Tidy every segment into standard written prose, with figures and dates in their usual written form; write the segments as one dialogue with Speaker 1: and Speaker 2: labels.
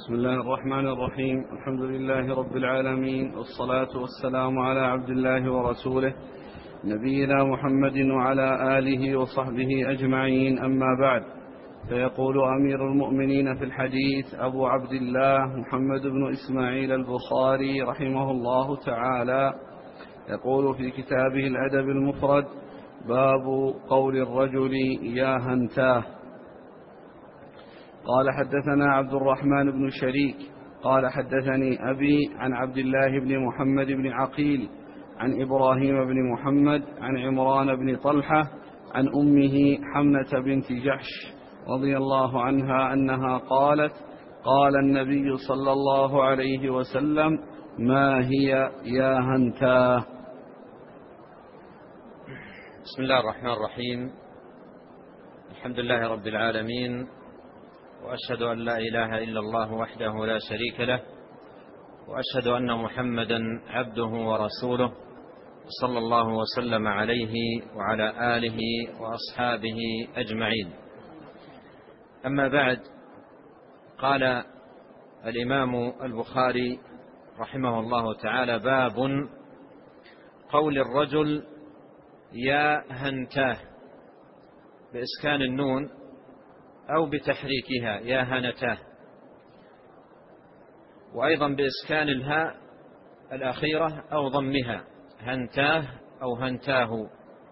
Speaker 1: بسم الله الرحمن الرحيم. الحمد لله رب العالمين، والصلاة والسلام على عبد الله ورسوله نبينا محمد وعلى آله وصحبه أجمعين، أما بعد. فيقول أمير المؤمنين في الحديث أبو عبد الله محمد بن إسماعيل البخاري رحمه الله تعالى، يقول في كتابه الأدب المفرد: باب قول الرجل يا هنتاه. قال حدثنا عبد الرحمن بن شريك قال حدثني أبي عن عبد الله بن محمد بن عقيل عن إبراهيم بن محمد عن عمران بن طلحة عن أمه حمنة بنت جحش رضي الله عنها أنها قالت: قال النبي صلى الله عليه وسلم: ما هي يا هنتاه.
Speaker 2: بسم الله الرحمن الرحيم. الحمد لله رب العالمين، وأشهد أن لا إله إلا الله وحده لا شريك له، وأشهد أن محمدا عبده ورسوله، صلى الله وسلم عليه وعلى آله وأصحابه أجمعين. أما بعد، قال الإمام البخاري رحمه الله تعالى: باب قول الرجل يا هنتاه، بإسكان النون أو بتحريكها يا هنتاه، وأيضا بإسكان الهاء الأخيرة أو ضمها هنتاه أو هنتاه.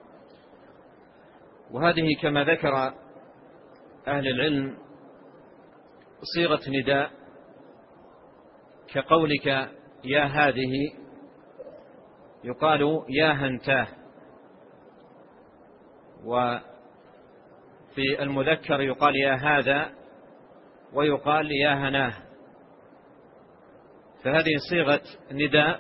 Speaker 2: وهذه كما ذكر أهل العلم صيغة نداء، كقولك يا هذه يقال يا هنتاه، وفي المذكر يقال يا هذا ويقال يا هناه. فهذه صيغة نداء.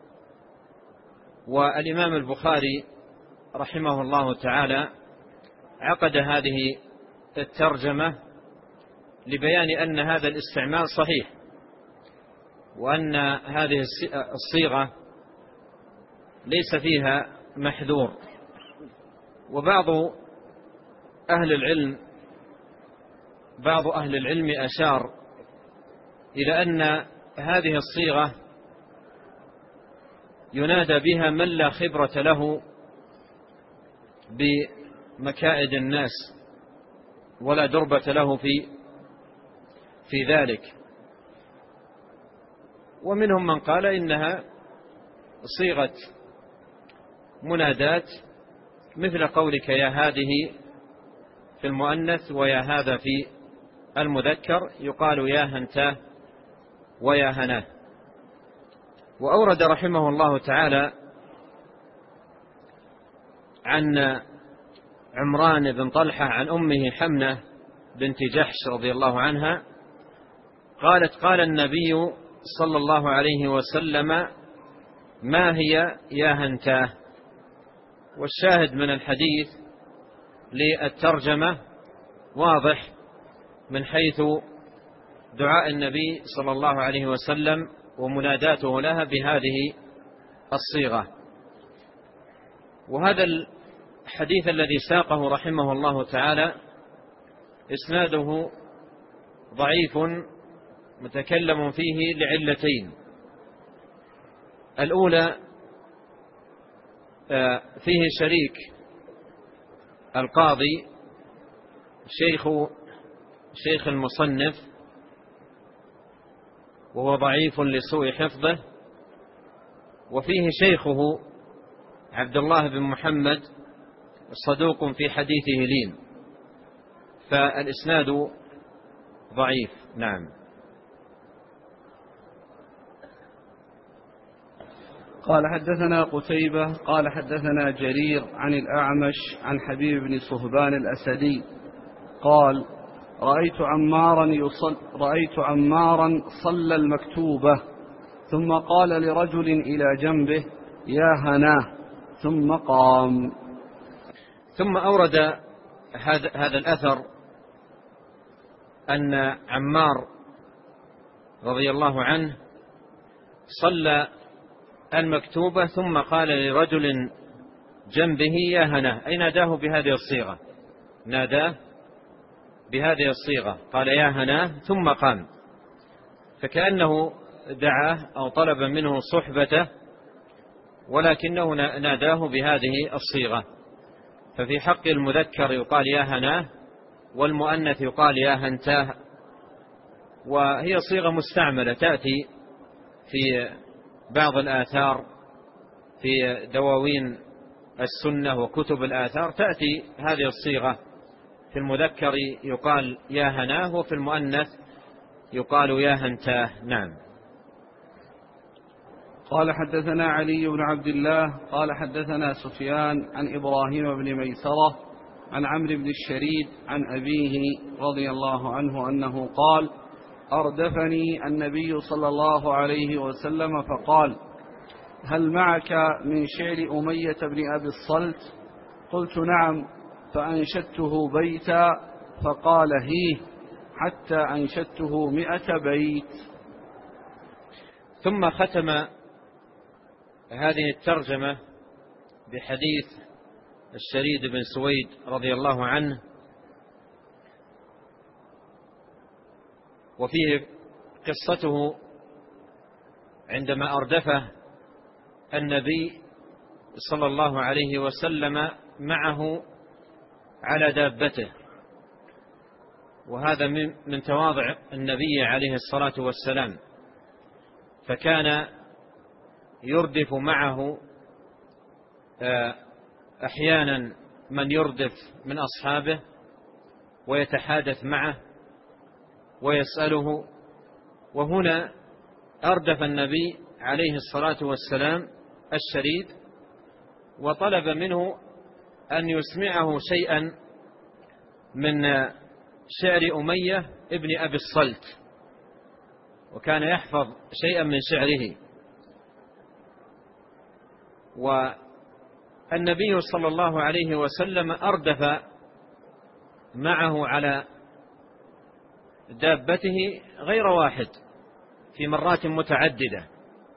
Speaker 2: والإمام البخاري رحمه الله تعالى عقد هذه الترجمة لبيان أن هذا الاستعمال صحيح، وأن هذه الصيغة ليس فيها محذور. وبعض أهل العلم أشار إلى أن هذه الصيغة ينادى بها من لا خبرة له بمكائد الناس ولا دربة له في ذلك. ومنهم من قال إنها صيغة منادات، مثل قولك يا هذه في المؤنث ويا هذا في المذكر، يقال يا هنتاه ويا هناه. وأورد رحمه الله تعالى عن عمران بن طلحة عن أمه حمنة بنت جحش رضي الله عنها قالت: قال النبي صلى الله عليه وسلم: ما هي يا هنتاه. والشاهد من الحديث للترجمة واضح من حيث دعاء النبي صلى الله عليه وسلم ومناداته لها بهذه الصيغة. وهذا الحديث الذي ساقه رحمه الله تعالى إسناده ضعيف متكلم فيه لعلتين. الأولى فيه شريك القاضي شيخ المصنف، وهو ضعيف لسوء حفظه. وفيه شيخه عبد الله بن محمد صدوق في حديثه لين، فالإسناد ضعيف. نعم.
Speaker 1: قال حدثنا قتيبة قال حدثنا جرير عن الأعمش عن حبيب بن صهبان الأسدي قال: رأيت عمارا صلى المكتوبة، ثم قال لرجل إلى جنبه: يا هناه، ثم قام.
Speaker 2: ثم أورد هذا الأثر أن عمار رضي الله عنه صلى المكتوبة ثم قال لرجل جنبه: يا هناه، أي ناداه بهذه الصيغة، ناداه بهذه الصيغة، قال يا هناه ثم قام. فكأنه دعاه أو طلب منه صحبته، ولكنه ناداه بهذه الصيغة. ففي حق المذكر يقال يا هناه، والمؤنث يقال يا هنتاه، وهي صيغة مستعملة تأتي في بعض الآثار، في دواوين السنة وكتب الآثار تأتي هذه الصيغة، في المذكر يقال يا هناه، وفي المؤنث يقال يا هنتاه. نعم.
Speaker 1: قال حدثنا علي بن عبد الله قال حدثنا سفيان عن إبراهيم بن ميسرة عن عمرو بن الشريد عن أبيه رضي الله عنه أنه قال: أردفني النبي صلى الله عليه وسلم فقال: هل معك من شعر أمية بن أبي الصلت؟ قلت: نعم. فأنشدته بيتا، فقال: هيه، حتى أنشدته 100 بيت.
Speaker 2: ثم ختم هذه الترجمة بحديث الشريد بن سويد رضي الله عنه، وفيه قصته عندما أردفه النبي صلى الله عليه وسلم معه على دابته، وهذا من تواضع النبي عليه الصلاة والسلام، فكان يردف معه أحيانا من يردف من أصحابه ويتحادث معه ويسأله. وهنا أردف النبي عليه الصلاة والسلام الشريد وطلب منه أن يسمعه شيئا من شعر أمية ابن أبي الصلت، وكان يحفظ شيئا من شعره. والنبي صلى الله عليه وسلم أردف معه على دابته غير واحد، في مرات متعددة،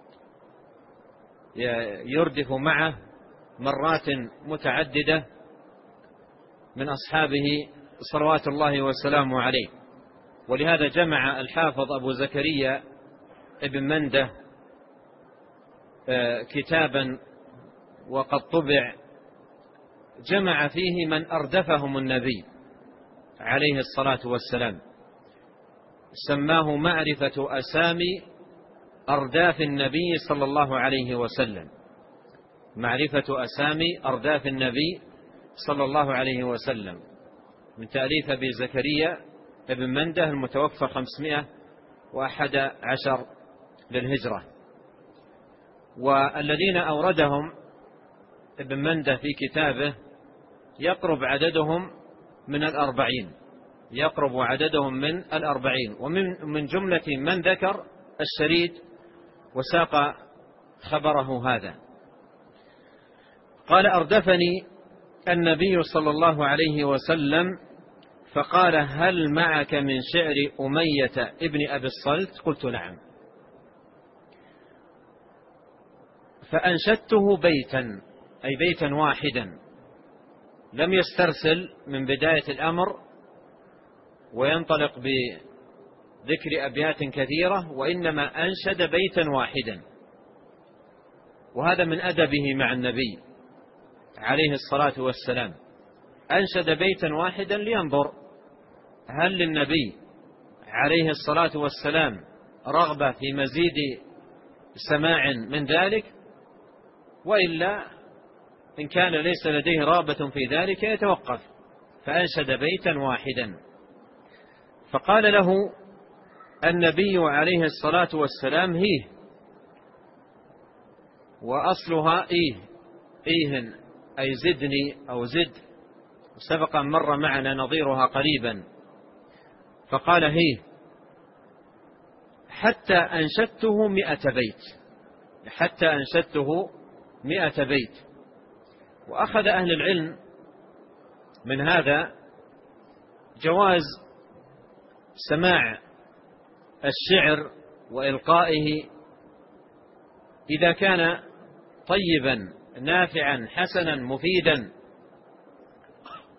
Speaker 2: يردف معه مرات متعددة من أصحابه صلوات الله وسلامه عليه. ولهذا جمع الحافظ أبو زكريا ابن منده كتابا وقد طبع، جمع فيه من أردفهم النبي عليه الصلاة والسلام، سماه معرفة أسامي أرداف النبي صلى الله عليه وسلم، معرفة أسامي أرداف النبي صلى الله عليه وسلم، من تأليف أبي زكريا ابن منده المتوفى 511 للهجرة. والذين أوردهم ابن منده في كتابه يقرب عددهم من 40، يقرب عددهم من 40، ومن جملة من ذكر الشريد وساق خبره هذا. قال: أردفني النبي صلى الله عليه وسلم فقال: هل معك من شعر أمية ابن أبي الصلت؟ قلت: نعم. فأنشدته بيتا، أي بيتا واحدا، لم يسترسل من بداية الأمر وينطلق بذكر أبيات كثيرة، وإنما أنشد بيتا واحدا. وهذا من أدبه مع النبي عليه الصلاة والسلام، أنشد بيتا واحدا لينظر هل للنبي عليه الصلاة والسلام رغبة في مزيد سماع من ذلك، وإلا إن كان ليس لديه رغبة في ذلك يتوقف. فأنشد بيتا واحدا، فقال له النبي عليه الصلاة والسلام: هيه، وأصلها إيه أي زدني أو زد، سبق مر معنا نظيرها قريبا. فقال: هيه، حتى أنشدته 100 بيت، حتى أنشدته 100 بيت. وأخذ أهل العلم من هذا جواز سماع الشعر وإلقائه إذا كان طيبا نافعا حسنا مفيدا.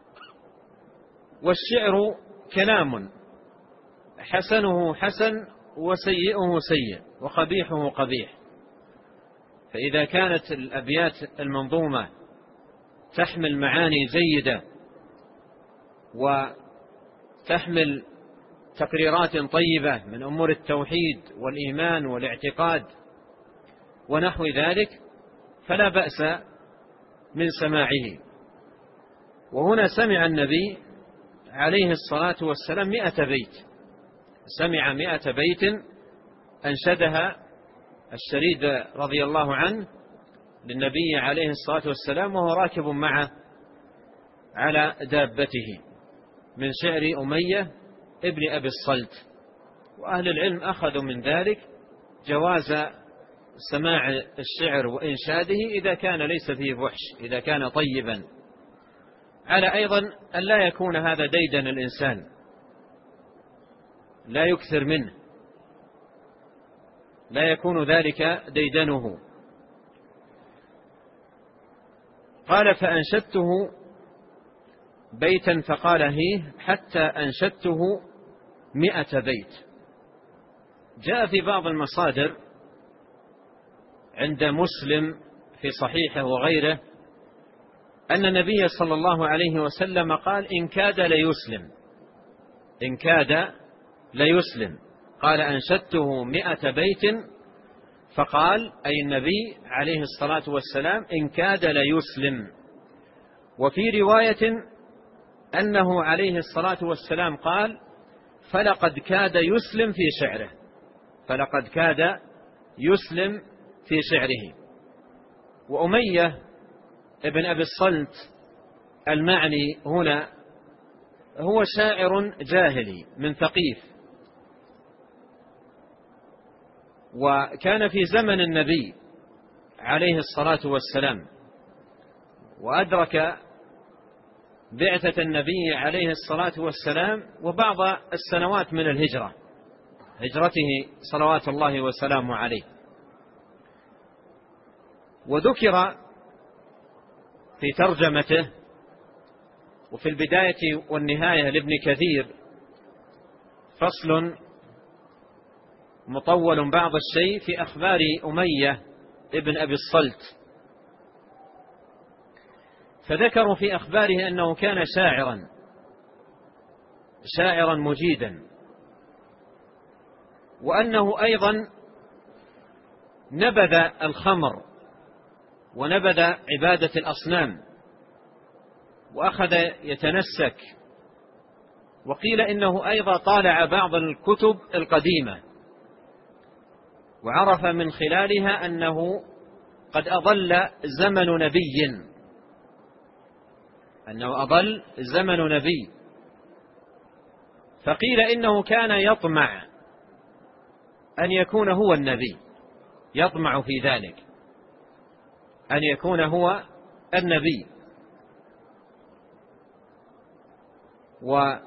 Speaker 2: والشعر كلام حسنه حسن وسيئه سيء وقبيحه قبيح. فإذا كانت الأبيات المنظومة تحمل معاني جيدة وتحمل تقريرات طيبة من أمور التوحيد والإيمان والاعتقاد ونحو ذلك فلا بأس من سماعه. وهنا سمع النبي عليه الصلاة والسلام 100 بيت، سمع 100 بيت أنشدها الشريد رضي الله عنه للنبي عليه الصلاة والسلام وهو راكب معه على دابته من شعر أمية ابن أبي الصلت. وأهل العلم أخذوا من ذلك جواز سماع الشعر وإنشاده إذا كان ليس فيه فحش، إذا كان طيبا، على أيضا أن لا يكون هذا ديدن الإنسان، لا يكثر منه، لا يكون ذلك ديدنه. قال فأنشدته بيتا فقال هيه حتى أنشدته 100 بيت. جاء في بعض المصادر عند مسلم في صحيحه وغيره أن النبي صلى الله عليه وسلم قال إن كاد ليسلم، إن كاد ليسلم، قال أنشدته 100 بيت، فقال أي النبي عليه الصلاة والسلام إن كاد ليسلم. وفي رواية أنه عليه الصلاة والسلام قال فلقد كاد يسلم في شعره، فلقد كاد يسلم في شعره. وأمية ابن أبي الصلت المعني هنا هو شاعر جاهلي من ثقيف، وكان في زمن النبي عليه الصلاة والسلام، وأدرك بعثة النبي عليه الصلاة والسلام وبعض السنوات من الهجرة، هجرته صلوات الله وسلامه عليه. وذكر في ترجمته وفي البداية والنهاية لابن كثير فصل مطول بعض الشيء في أخبار أمية ابن أبي الصلت، فذكروا في أخباره أنه كان شاعرا مجيدا، وأنه أيضا نبذ الخمر ونبذ عبادة الأصنام وأخذ يتنسك. وقيل إنه أيضا طالع بعض الكتب القديمة وعرف من خلالها أنه قد أضل زمن نبي، أنه أضل زمن نبي. فقيل إنه كان يطمع أن يكون هو النبي، يطمع في ذلك أن يكون هو النبي. وكان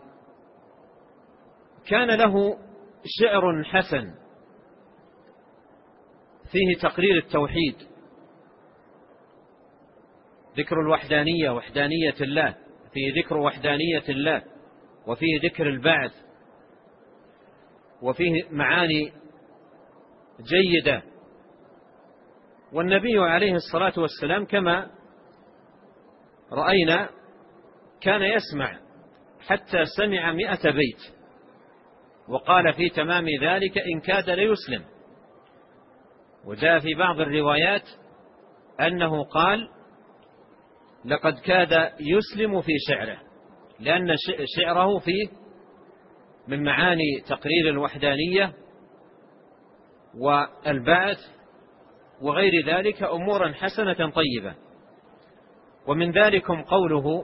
Speaker 2: له شعر حسن فيه تقرير التوحيد، ذكر الوحدانية، وحدانية الله، فيه ذكر وحدانية الله، وفيه ذكر البعث، وفيه معاني جيدة. والنبي عليه الصلاة والسلام كما رأينا كان يسمع حتى سمع 100 بيت، وقال في تمام ذلك إن كاد ليسلم. وجاء في بعض الروايات أنه قال لقد كاد يسلم في شعره، لأن شعره فيه من معاني تقرير الوحدانية والبعث وغير ذلك أمورا حسنة طيبة. ومن ذلكم قوله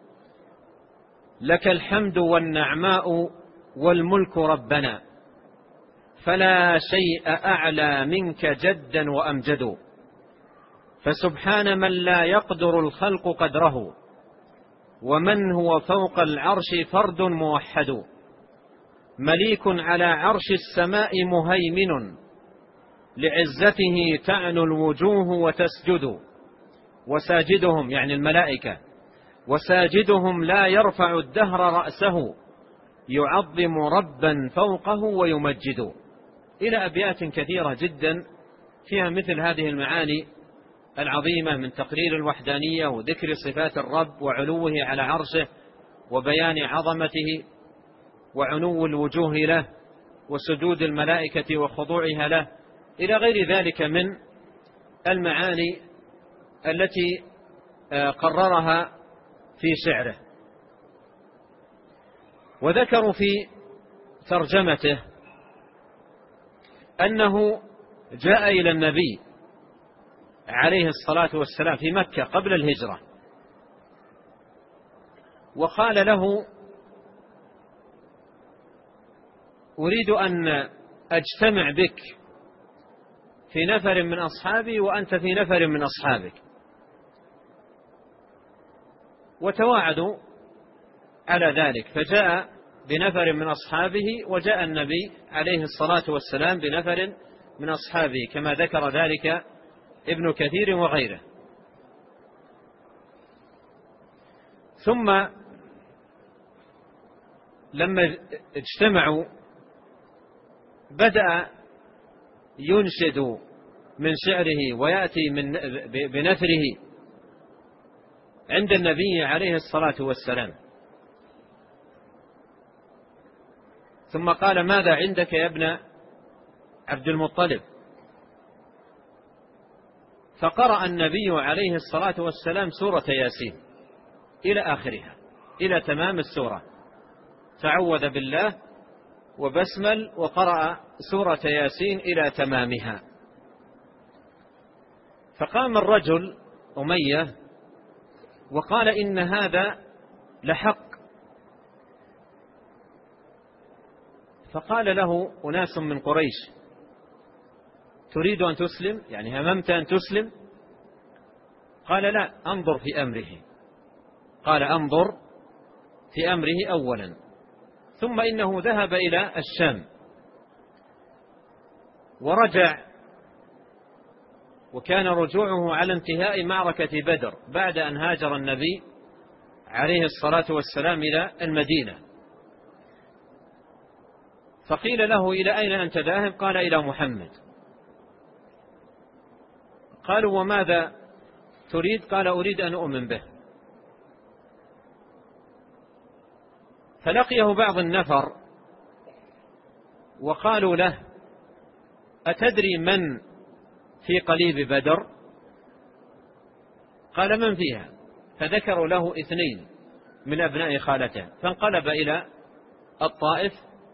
Speaker 2: لك الحمد والنعماء والملك ربنا فلا شيء أعلى منك جدا وأمجد، فسبحان من لا يقدر الخلق قدره ومن هو فوق العرش فرد موحد، مليك على عرش السماء مهيمن لعزته تعنو الوجوه وتسجد، وساجدهم يعني الملائكة، وساجدهم لا يرفع الدهر رأسه يعظم ربا فوقه ويمجد. إلى أبيات كثيرة جدا فيها مثل هذه المعاني العظيمة من تقرير الوحدانية وذكر صفات الرب وعلوه على عرشه وبيان عظمته وعنو الوجوه له وسجود الملائكة وخضوعها له إلى غير ذلك من المعاني التي قررها في شعره. وذكروا في ترجمته أنه جاء إلى النبي عليه الصلاة والسلام في مكة قبل الهجرة وقال له: أريد أن أجتمع بك في نفر من أصحابي وأنت في نفر من أصحابك. وتواعدوا على ذلك، فجاء بنفر من أصحابه وجاء النبي عليه الصلاة والسلام بنفر من أصحابه كما ذكر ذلك ابن كثير وغيره. ثم لما اجتمعوا بدأ ينشد من شعره ويأتي بنثره عند النبي عليه الصلاة والسلام. ثم قال: ماذا عندك يا ابن عبد المطلب؟ فقرأ النبي عليه الصلاة والسلام سورة ياسين إلى آخرها، إلى تمام السورة، تعوذ بالله وبسمل وقرأ سورة ياسين إلى تمامها. فقام الرجل أمية وقال: إن هذا لحق. فقال له أناس من قريش: تريد أن تسلم؟ يعني هممت أن تسلم؟ قال: لا، أنظر في أمره. قال: أنظر في أمره أولا. ثم إنه ذهب إلى الشام ورجع، وكان رجوعه على انتهاء معركة بدر بعد أن هاجر النبي عليه الصلاة والسلام إلى المدينة. فقيل له: إلى أين أنت ذاهب؟ قال: إلى محمد. قالوا: وماذا تريد؟ قال: أريد أن أؤمن به. فلقيه بعض النفر وقالوا له: أتدري من في قليب بدر؟ قال: من فيها؟ فذكروا له 2 من أبناء خالته. فانقلب إلى الطائف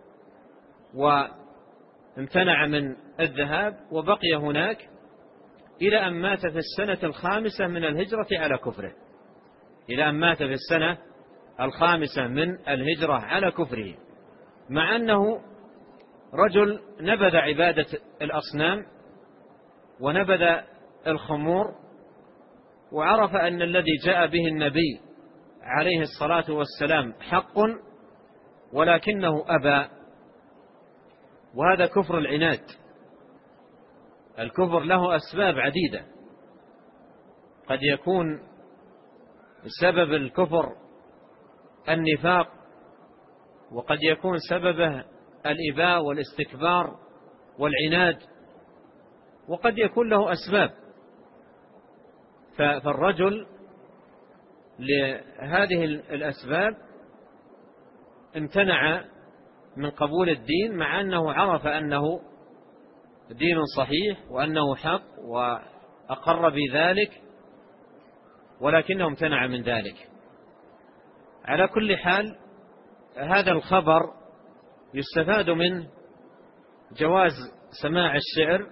Speaker 2: وامتنع من الذهاب وبقي هناك إلى أن مات في السنة 5 من الهجرة على كفره، إلى أن مات في السنة 5 من الهجرة على كفره، مع أنه رجل نبذ عبادة الأصنام ونبذ الخمور، وعرف أن الذي جاء به النبي عليه الصلاة والسلام حق، ولكنه أبى. وهذا كفر العناد. الكفر له أسباب عديدة، قد يكون سبب الكفر النفاق، وقد يكون سببه الإباء والاستكبار والعناد، وقد يكون له أسباب. فالرجل لهذه الأسباب امتنع من قبول الدين، مع أنه عرف أنه دين صحيح وأنه حق وأقر بذلك، ولكنه امتنع من ذلك. على كل حال، هذا الخبر يستفاد منه جواز سماع الشعر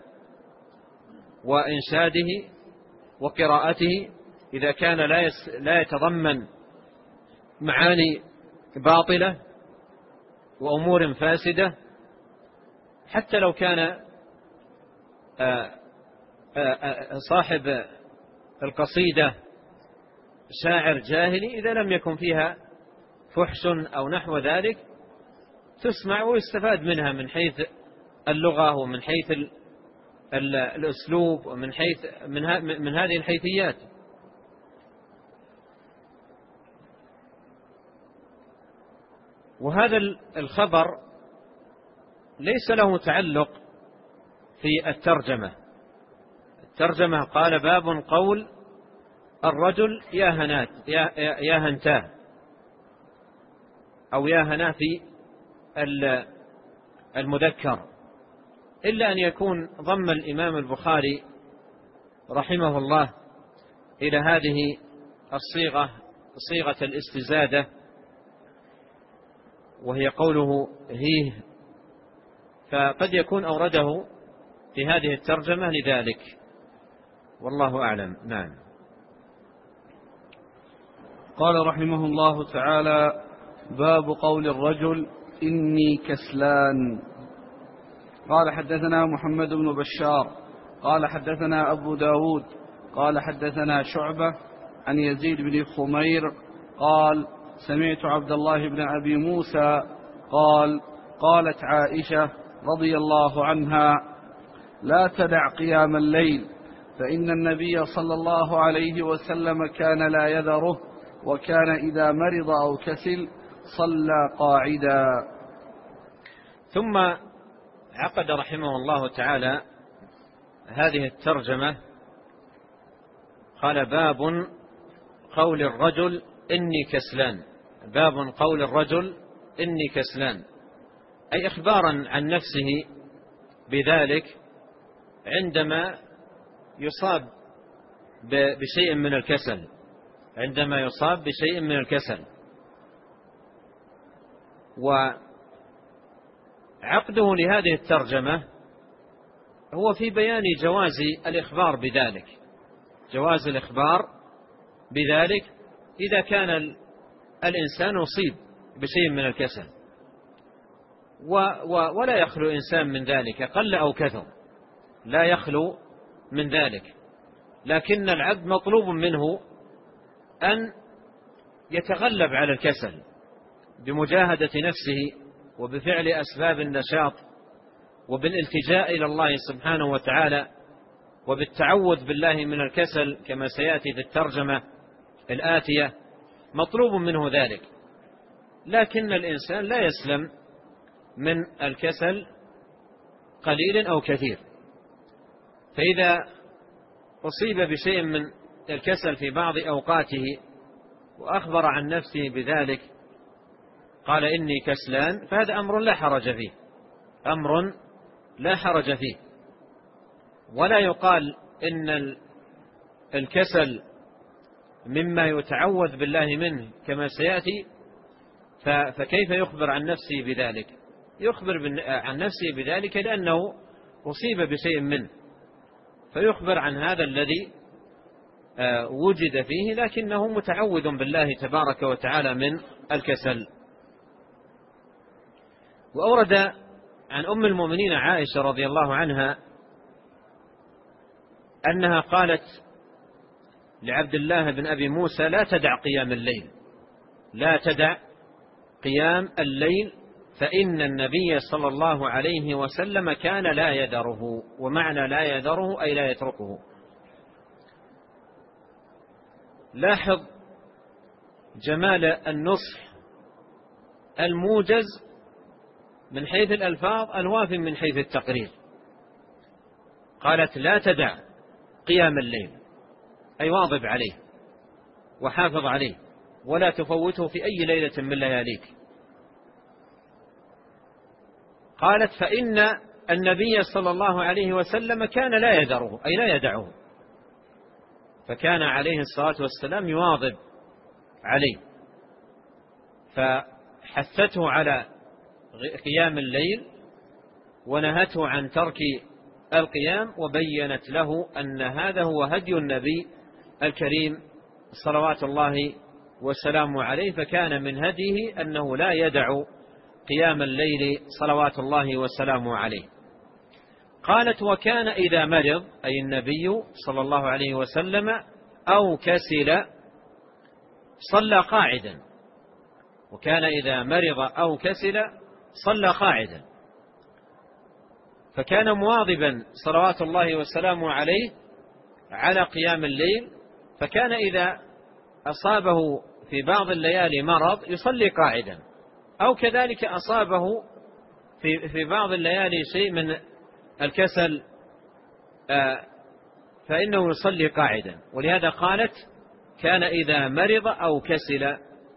Speaker 2: وإنشاده وقراءته إذا كان لا يتضمن معاني باطلة وأمور فاسدة، حتى لو كان صاحب القصيدة شاعر جاهلي، إذا لم يكن فيها فحش أو نحو ذلك تسمع ويستفاد منها من حيث اللغة ومن حيث الأسلوب ومن حيث من هذه الحيثيات. وهذا الخبر ليس له تعلق في الترجمة. الترجمة قال: باب قول الرجل يا هنتاه، أو يا هنا في المذكر، إلا أن يكون ضم الإمام البخاري رحمه الله إلى هذه الصيغة، صيغة الاستزادة، وهي قوله هيه، فقد يكون أورده في هذه الترجمة لذلك، والله أعلم. نعم.
Speaker 1: قال رحمه الله تعالى: باب قول الرجل إني كسلان. قال: حدثنا محمد بن بشار قال حدثنا أبو داود قال حدثنا شعبة عن يزيد بن خمير قال: سمعت عبد الله بن أبي موسى قال: قالت عائشة رضي الله عنها: لا تدع قيام الليل، فإن النبي صلى الله عليه وسلم كان لا يذره، وكان إذا مرض أو كسل صلى قاعدا.
Speaker 2: ثم عقد رحمه الله تعالى هذه الترجمة، قال: باب قول الرجل إني كسلان. باب قول الرجل إني كسلان، أي إخبارا عن نفسه بذلك عندما يصاب بشيء من الكسل، عندما يصاب بشيء من الكسل. وعقده لهذه الترجمة هو في بيان جواز الإخبار بذلك، جواز الإخبار بذلك إذا كان الإنسان يصيب بشيء من الكسل، ولا يخلو إنسان من ذلك، قل أو كثر لا يخلو من ذلك، لكن العبد مطلوب منه أن يتغلب على الكسل بمجاهدة نفسه وبفعل أسباب النشاط وبالالتجاء إلى الله سبحانه وتعالى وبالتعوذ بالله من الكسل كما سيأتي في الترجمة الآتية، مطلوب منه ذلك. لكن الإنسان لا يسلم من الكسل قليل أو كثير، فإذا أصيب بشيء من الكسل في بعض أوقاته وأخبر عن نفسه بذلك قال إني كسلان، فهذا أمر لا حرج فيه، أمر لا حرج فيه. ولا يقال إن الكسل مما يتعوذ بالله منه كما سيأتي، فكيف يخبر عن نفسه بذلك؟ يخبر عن نفسه بذلك لأنه أصيب بشيء منه، فيخبر عن هذا الذي وجد فيه، لكنه متعوذ بالله تبارك وتعالى من الكسل. وأورد عن أم المؤمنين عائشة رضي الله عنها أنها قالت لعبد الله بن أبي موسى: لا تدع قيام الليل، لا تدع قيام الليل، فإن النبي صلى الله عليه وسلم كان لا يذره. ومعنى لا يذره أي لا يتركه. لاحظ جمال النصح الموجز من حيث الألفاظ، الوافي من حيث التقرير. قالت: لا تدع قيام الليل، أي واظب عليه وحافظ عليه ولا تفوته في أي ليلة من لياليك. قالت: فإن النبي صلى الله عليه وسلم كان لا يذره، أي لا يدعه، فكان عليه الصلاة والسلام يواظب عليه، فحثته على قيام الليل ونهته عن ترك القيام، وبينت له أن هذا هو هدي النبي الكريم صلوات الله وسلامه عليه، فكان من هديه أنه لا يدع قيام الليل صلوات الله وسلامه عليه. قالت: وكان إذا مرض، أي النبي صلى الله عليه وسلم، أو كسل صلى قاعدا. وكان إذا مرض أو كسل صلى قاعدا، فكان مواظبا صلوات الله وسلامه عليه على قيام الليل، فكان إذا أصابه في بعض الليالي مرض يصلي قاعدا، أو كذلك أصابه في بعض الليالي شيء من الكسل فإنه يصلي قاعدا. ولهذا قالت كان إذا مرض أو كسل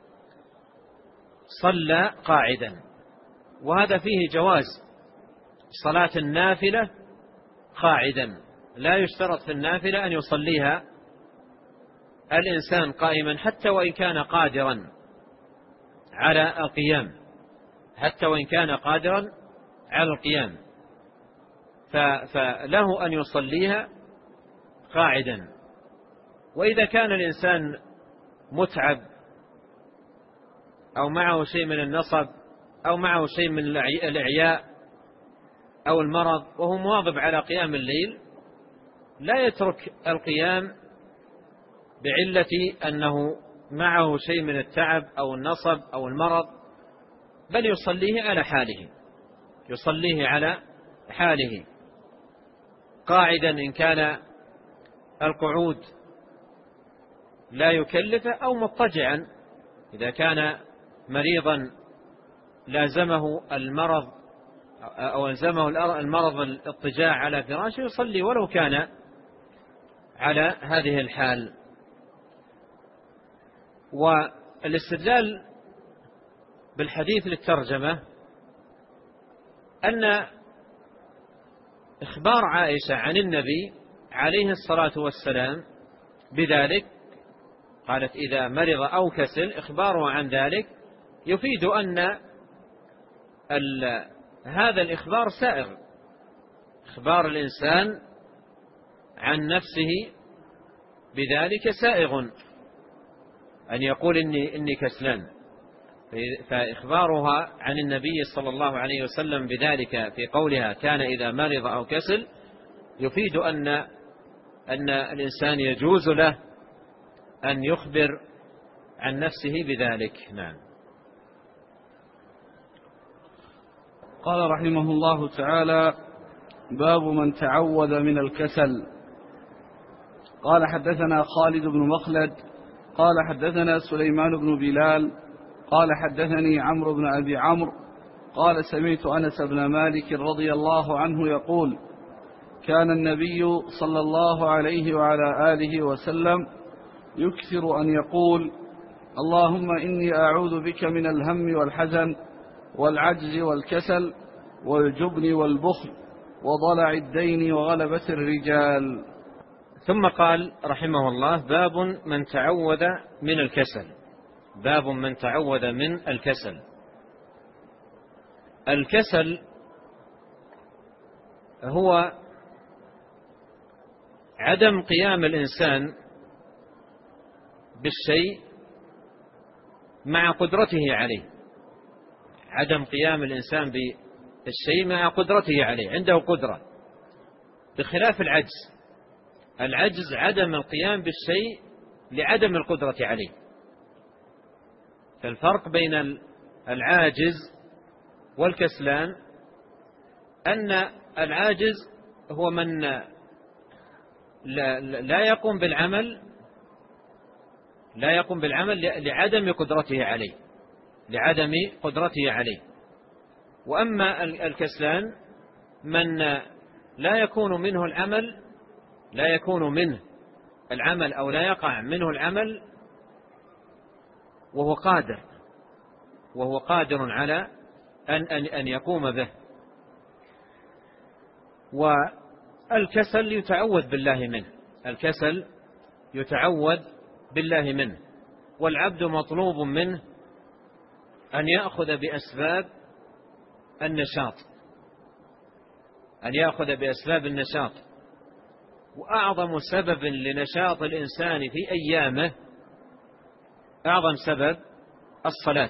Speaker 2: صلى قاعدا. وهذا فيه جواز صلاة النافلة قاعدا، لا يشترط في النافلة أن يصليها الإنسان قائما حتى وإن كان قادرا على القيام، حتى وإن كان قادرا على القيام، فله أن يصليها قاعدا. وإذا كان الإنسان متعب أو معه شيء من النصب أو معه شيء من الإعياء أو المرض وهو مواظب على قيام الليل، لا يترك القيام بعلة أنه معه شيء من التعب أو النصب أو المرض، بل يصليه على حاله، يصليه على حاله قاعدا إن كان القعود لا يكلفه، أو مضطجعا إذا كان مريضا لازمه المرض أو لازمه المرض الاضطجاع على فراشه يصلي ولو كان على هذه الحال. والاستدلال بالحديث للترجمة أن إخبار عائشة عن النبي عليه الصلاة والسلام بذلك، قالت إذا مرض أو كسل، إخباره عن ذلك يفيد أن هذا الإخبار سائغ، إخبار الإنسان عن نفسه بذلك سائغ، أن يقول إني كسلان. فإخبارها عن النبي صلى الله عليه وسلم بذلك في قولها كان إذا مرض أو كسل يفيد أن الإنسان يجوز له أن يخبر عن نفسه بذلك. نعم.
Speaker 1: قال رحمه الله تعالى: باب من تعوذ من الكسل. قال حدثنا خالد بن مخلد قال حدثنا سليمان بن بلال قال حدثني عمرو بن أبي عمرو قال سمعت أنس بن مالك رضي الله عنه يقول: كان النبي صلى الله عليه وعلى آله وسلم يكثر أن يقول: اللهم إني أعوذ بك من الهم والحزن والعجز والكسل والجبن والبخل وضلع الدين وغلبة الرجال.
Speaker 2: ثم قال رحمه الله: باب من تعوذ من الكسل. باب من تعوذ من الكسل. الكسل هو عدم قيام الإنسان بالشيء مع قدرته عليه، عدم قيام الإنسان بالشيء مع قدرته عليه، عنده قدرة، بخلاف العجز. العجز عدم القيام بالشيء لعدم القدرة عليه. فالفرق بين العاجز والكسلان أن العاجز هو من لا يقوم بالعمل لعدم قدرته عليه، لعدم قدرته عليه. وأما الكسلان من لا يكون منه العمل أو لا يقع منه العمل وهو قادر على أن يقوم به. والكسل يتعوذ بالله منه، الكسل يتعوذ بالله منه، والعبد مطلوب منه أن يأخذ بأسباب النشاط، وأعظم سبب لنشاط الإنسان في أيامه، أعظم سبب الصلاة،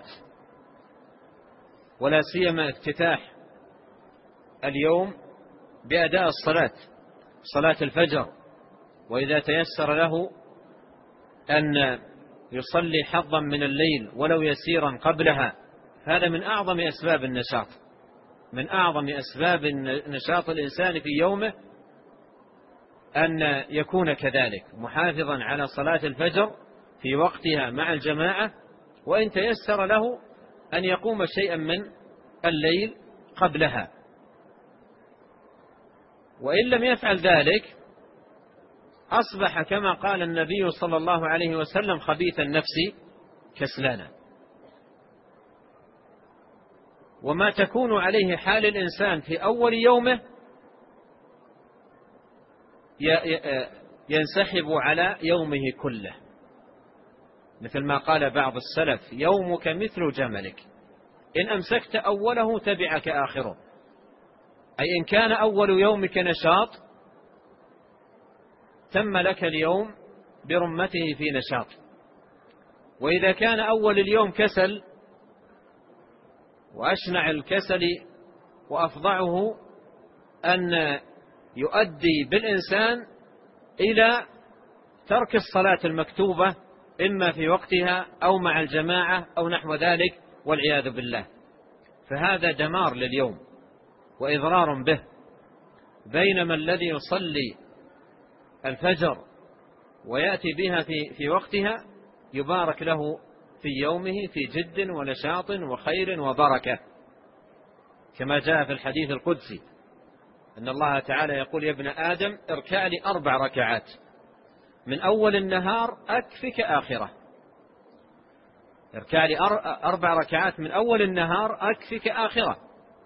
Speaker 2: ولا سيما افتتاح اليوم بأداء صلاة الفجر. وإذا تيسر له أن يصلي حظا من الليل ولو يسيرا قبلها، هذا من أعظم أسباب النشاط، من أعظم أسباب نشاط الإنسان في يومه أن يكون كذلك، محافظا على صلاة الفجر في وقتها مع الجماعة، وإن تيسر له أن يقوم شيئا من الليل قبلها. وإن لم يفعل ذلك أصبح كما قال النبي صلى الله عليه وسلم خبيث النفس كسلانا. وما تكون عليه حال الإنسان في أول يومه ينسحب على يومه كله، مثل ما قال بعض السلف: يومك مثل جملك، إن أمسكت أوله تبعك آخره. أي إن كان أول يومك نشاط تم لك اليوم برمته في نشاط، وإذا كان أول اليوم كسل، وأشنع الكسل وأفظعه أن يؤدي بالإنسان إلى ترك الصلاة المكتوبة إما في وقتها أو مع الجماعة أو نحو ذلك والعياذ بالله، فهذا دمار لليوم وإضرار به. بينما الذي يصلي الفجر ويأتي بها في وقتها يبارك له في يومه في جد ونشاط وخير وبركة، كما جاء في الحديث القدسي أن الله تعالى يقول: يا ابن آدم اركع لي 4 ركعات من أول النهار أكفك آخرة. اركع لي 4 ركعات من أول النهار أكفك آخرة.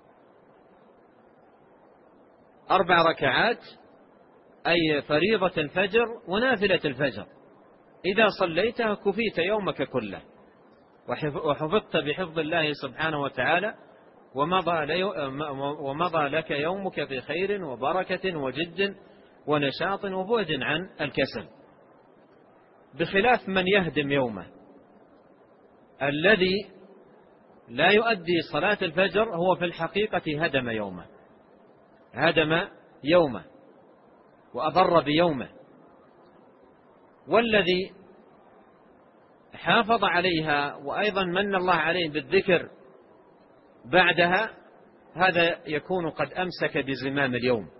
Speaker 2: 4 ركعات أي فريضة الفجر ونافلة الفجر، إذا صليتها كفيت يومك كله وحفظت بحفظ الله سبحانه وتعالى، ومضى لك يومك بخير وبركة وجد ونشاط وبعد عن الكسل، بخلاف من يهدم يومه. الذي لا يؤدي صلاة الفجر هو في الحقيقة هدم يومه وأضر بيومه، والذي حافظ عليها وأيضا من الله عليه بالذكر بعدها هذا يكون قد أمسك بزمام اليوم.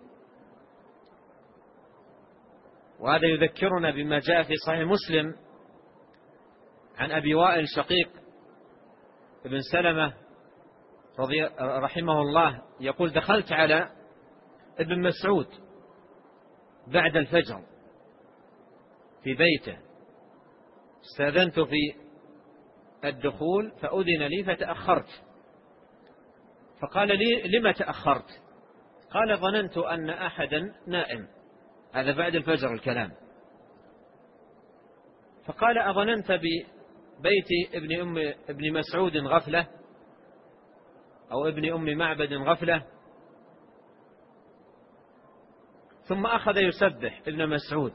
Speaker 2: وهذا يذكرنا بما جاء في صحيح مسلم عن أبي وائل شقيق بن سلمة رحمه الله يقول: دخلت على ابن مسعود بعد الفجر في بيته، استأذنت في الدخول فأذن لي فتأخرت، فقال لي: لما تأخرت؟ قال: ظننت أن أحدا نائم. هذا بعد الفجر الكلام. فقال: أظننت ببيت ابن مسعود غفلة أو ابن أم معبد غفلة؟ ثم أخذ يسبح ابن مسعود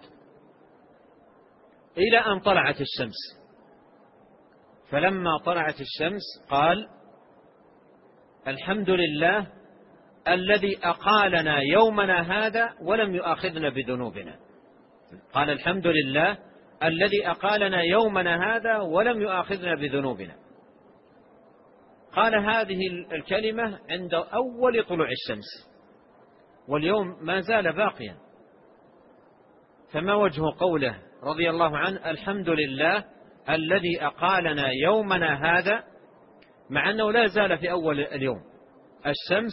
Speaker 2: إلى أن طلعت الشمس، فلما طلعت الشمس قال: الحمد لله الذي أقالنا يومنا هذا ولم يؤاخذنا بذنوبنا. قال: الحمد لله الذي أقالنا يومنا هذا ولم يؤاخذنا بذنوبنا. قال هذه الكلمة عند أول طلوع الشمس، واليوم ما زال باقيا. فما وجه قوله رضي الله عنه: الحمد لله الذي أقالنا يومنا هذا، مع أنه لا زال في أول اليوم، الشمس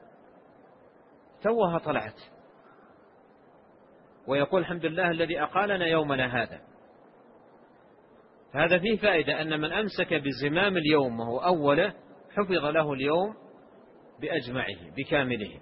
Speaker 2: توها طلعت، ويقول: الحمد لله الذي أقالنا يومنا هذا. هذا فيه فائدة أن من أمسك بزمام اليوم وهو أوله حفظ له اليوم بأجمعه بكامله.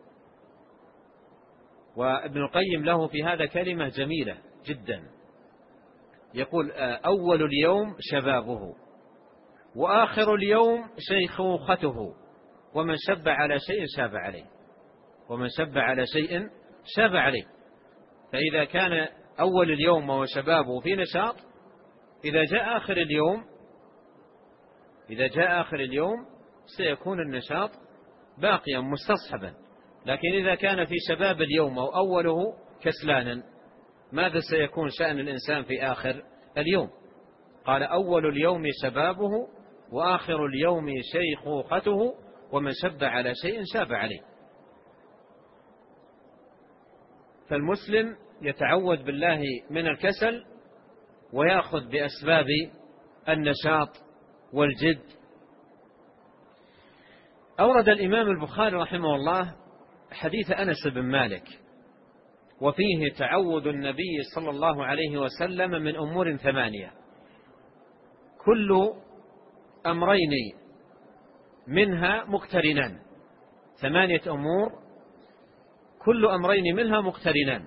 Speaker 2: وابن القيم له في هذا كلمة جميلة جدا، يقول: أول اليوم شبابه، وآخر اليوم شيخوخته، ومن شب على شيء شاب عليه، ومن شب على شيء شاب عليه. فإذا كان أول اليوم وهو شبابه في نشاط، إذا جاء آخر اليوم سيكون النشاط باقيا مستصحبا. لكن إذا كان في شباب اليوم أو أوله كسلانا، ماذا سيكون شأن الإنسان في آخر اليوم؟ قال: أول اليوم شبابه، وآخر اليوم شيخوخته، ومن شب على شيء شاب عليه. فالمسلم يتعوذ بالله من الكسل ويأخذ بأسباب النشاط والجد. أورد الإمام البخاري رحمه الله حديث أنس بن مالك، وفيه تعوذ النبي صلى الله عليه وسلم من أمور 8، كل أمرين منها مقترنان، 8 أمور كل أمرين منها مقترنان: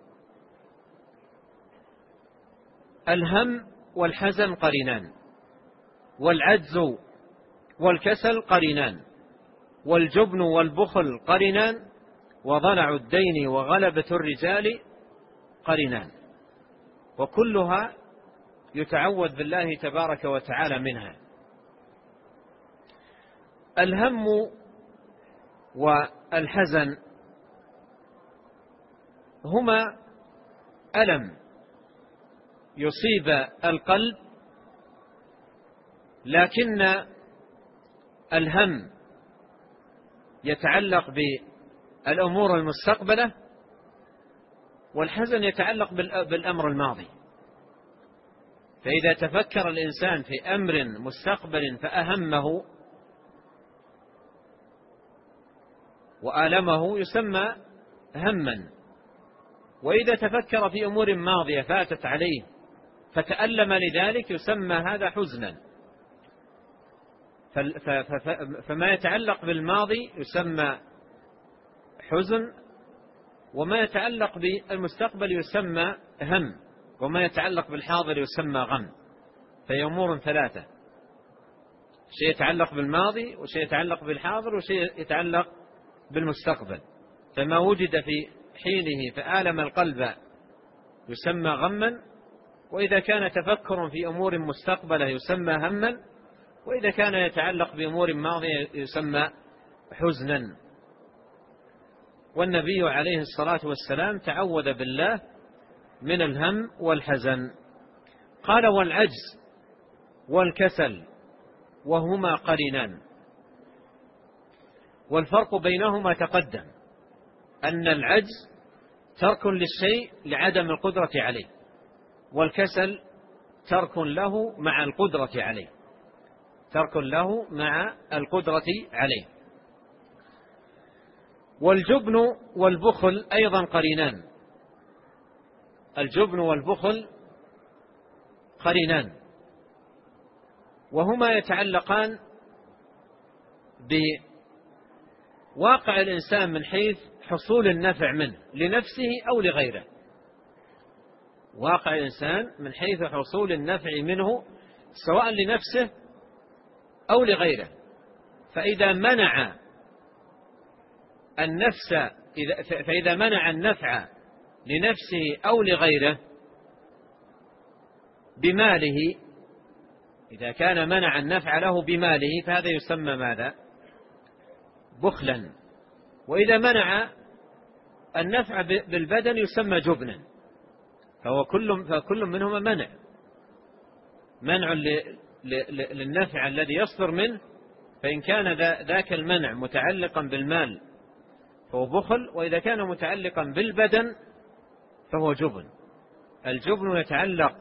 Speaker 2: الهم والحزن قرينان، والعجز والكسل قرينان، والجبن والبخل قرينان، وضلع الدين وغلبة الرجال قرينان، وكلها يتعوذ بالله تبارك وتعالى منها. الهم والحزن هما ألم يصيب القلب، لكن الهم يتعلق بالأمور المستقبلة، والحزن يتعلق بالأمر الماضي. فإذا تفكر الإنسان في أمر مستقبل فأهمه وآلمه يسمى هما، وإذا تفكر في أمور ماضية فاتت عليه فتألم لذلك يسمى هذا حزنا. فما يتعلق بالماضي يسمى حزن، وما يتعلق بالمستقبل يسمى هم، وما يتعلق بالحاضر يسمى غم. فهي أمور 3: شيء يتعلق بالماضي، وشيء يتعلق بالحاضر، وشيء يتعلق بالمستقبل. فما وجد في حينه فآلم القلب يسمى غما، وإذا كان تفكر في أمور مستقبلة يسمى هما، وإذا كان يتعلق بأمور ماضية يسمى حزنا. والنبي عليه الصلاة والسلام تعوذ بالله من الهم والحزن. قال: والعجز والكسل وهما قرينان. والفرق بينهما تقدم، أن العجز ترك للشيء لعدم القدرة عليه، والكسل ترك له مع القدرة عليه، ترك له مع القدرة عليه. والجبن والبخل أيضا قرينان. الجبن والبخل قرينان، وهما يتعلقان بواقع الإنسان من حيث حصول النفع منه لنفسه أو لغيره. واقع الإنسان من حيث حصول النفع منه سواء لنفسه أو لغيره. فإذا منع النفع لنفسه أو لغيره بماله، إذا كان منع النفع له بماله فهذا يسمى ماذا؟ بخلا. وإذا منع النفع بالبدن يسمى جبنا. فكل منهما منع للنفع الذي يصدر منه، فإن كان ذاك المنع متعلقا بالمال فهو بخل، وإذا كان متعلقا بالبدن فهو جبن. الجبن يتعلق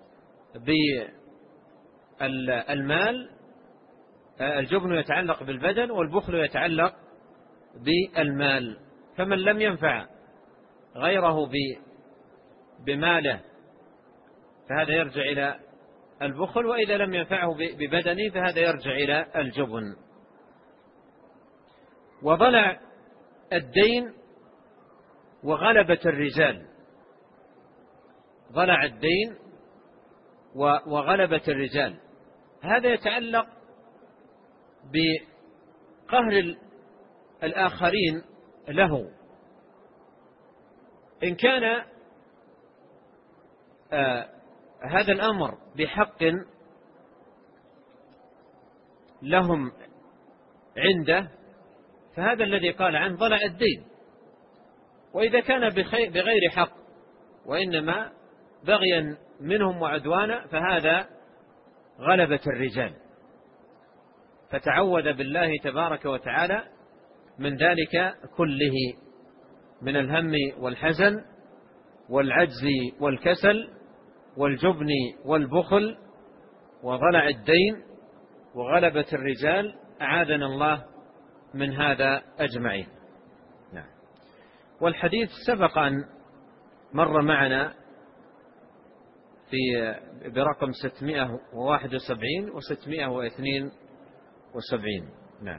Speaker 2: بالمال، الجبن يتعلق بالبدن، والبخل يتعلق بالمال. فمن لم ينفع غيره بماله فهذا يرجع إلى البخل، وإذا لم ينفعه ببدنه فهذا يرجع إلى الجبن. وضلع الدين وغلبة الرجال. ضلع الدين وغلبة الرجال، هذا يتعلق بقهر الآخرين له. إن كان هذا الأمر بحق لهم عنده فهذا الذي قال عنه ضلع الدين. وإذا كان بغير حق وإنما بغيا منهم وعدوانا فهذا غلبة الرجال. فتعوذ بالله تبارك وتعالى من ذلك كله، من الهم والحزن والعجز والكسل والجبن والبخل وضلع الدين وغلبة الرجال. أعاذنا الله من هذا أجمعين. نعم. والحديث سبق أن مر معنا برقم 671 و 672. نعم.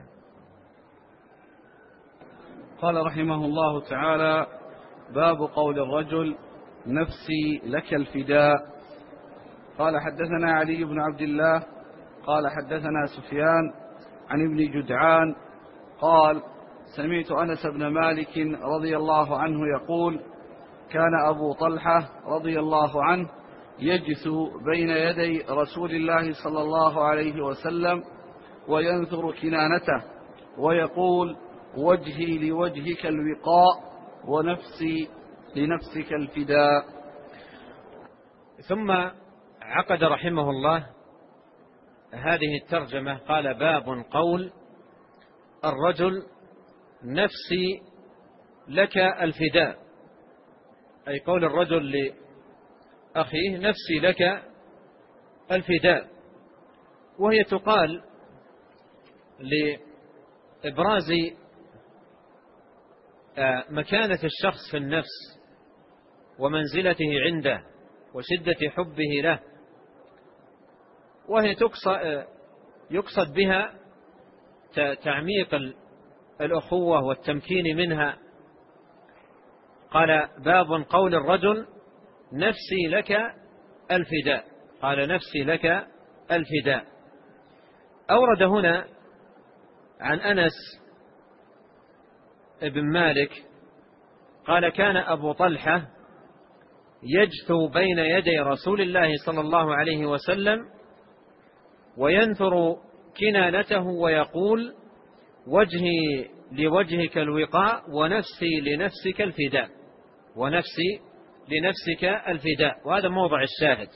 Speaker 1: قال رحمه الله تعالى: باب قول الرجل: نفسي لك الفداء. قال: حدثنا علي بن عبد الله قال: حدثنا سفيان عن ابن جدعان قال: سمعت أنس بن مالك رضي الله عنه يقول: كان أبو طلحة رضي الله عنه يجث بين يدي رسول الله صلى الله عليه وسلم وينثر كنانته ويقول: وجهي لوجهك الوقاء ونفسي لنفسك الفداء.
Speaker 2: ثم عقد رحمه الله هذه الترجمة، قال: باب قول الرجل: نفسي لك الفداء، أي قول الرجل لأخيه: نفسي لك الفداء. وهي تقال لإبراز مكانة الشخص في النفس ومنزلته عنده وشدة حبه له، وهي يقصد بها تعميق الأخوة والتمكين منها. قال: باب قول الرجل: نفسي لك الفداء. قال: نفسي لك الفداء. أورد هنا عن أنس بن مالك قال: كان أبو طلحة يجثو بين يدي رسول الله صلى الله عليه وسلم وينثر كنانته ويقول: وجهي لوجهك الوقاء ونفسي لنفسك الفداء. ونفسي لنفسك الفداء. وهذا موضع الشاهد،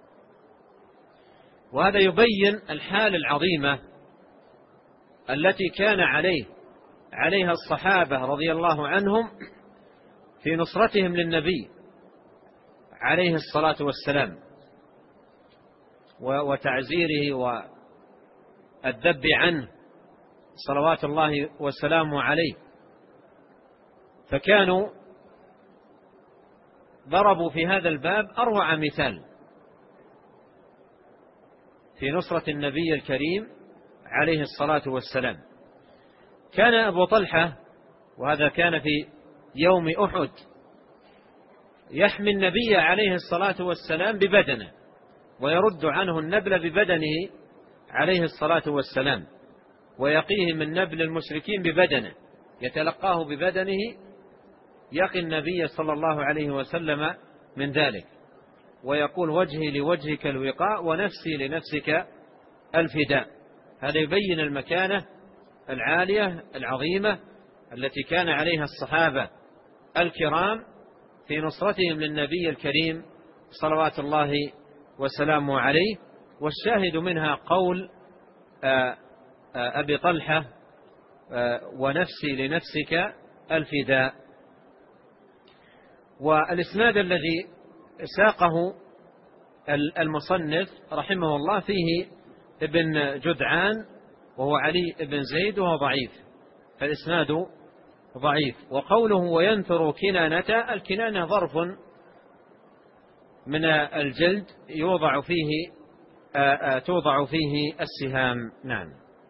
Speaker 2: وهذا يبين الحال العظيمة التي كان عليها الصحابة رضي الله عنهم في نصرتهم للنبي عليه الصلاة والسلام وتعزيره والذب عنه صلوات الله وسلامه عليه. فكانوا ضربوا في هذا الباب أروع مثال في نصرة النبي الكريم عليه الصلاة والسلام. كان أبو طلحة، وهذا كان في يوم أحد، يحمي النبي عليه الصلاة والسلام ببدنه ويرد عنه النبل ببدنه عليه الصلاة والسلام، ويقيه من نبل المشركين ببدنه، يتلقاه ببدنه، يقي النبي صلى الله عليه وسلم من ذلك، ويقول: وجهي لوجهك الوقاء ونفسي لنفسك الفداء. هذا يبين المكانة العالية العظيمة التي كان عليها الصحابة الكرام في نصرتهم للنبي الكريم صلوات الله وسلامه عليه. والشاهد منها قول أبي طلحة: ونفسي لنفسك الفداء. والإسناد الذي ساقه المصنف رحمه الله فيه ابن جدعان وهو علي بن زيد وهو ضعيف، فالإسناد ضعيف. وقوله: وينثر كنانته، الكنانة ظرف من الجلد توضع فيه السهام. نعم.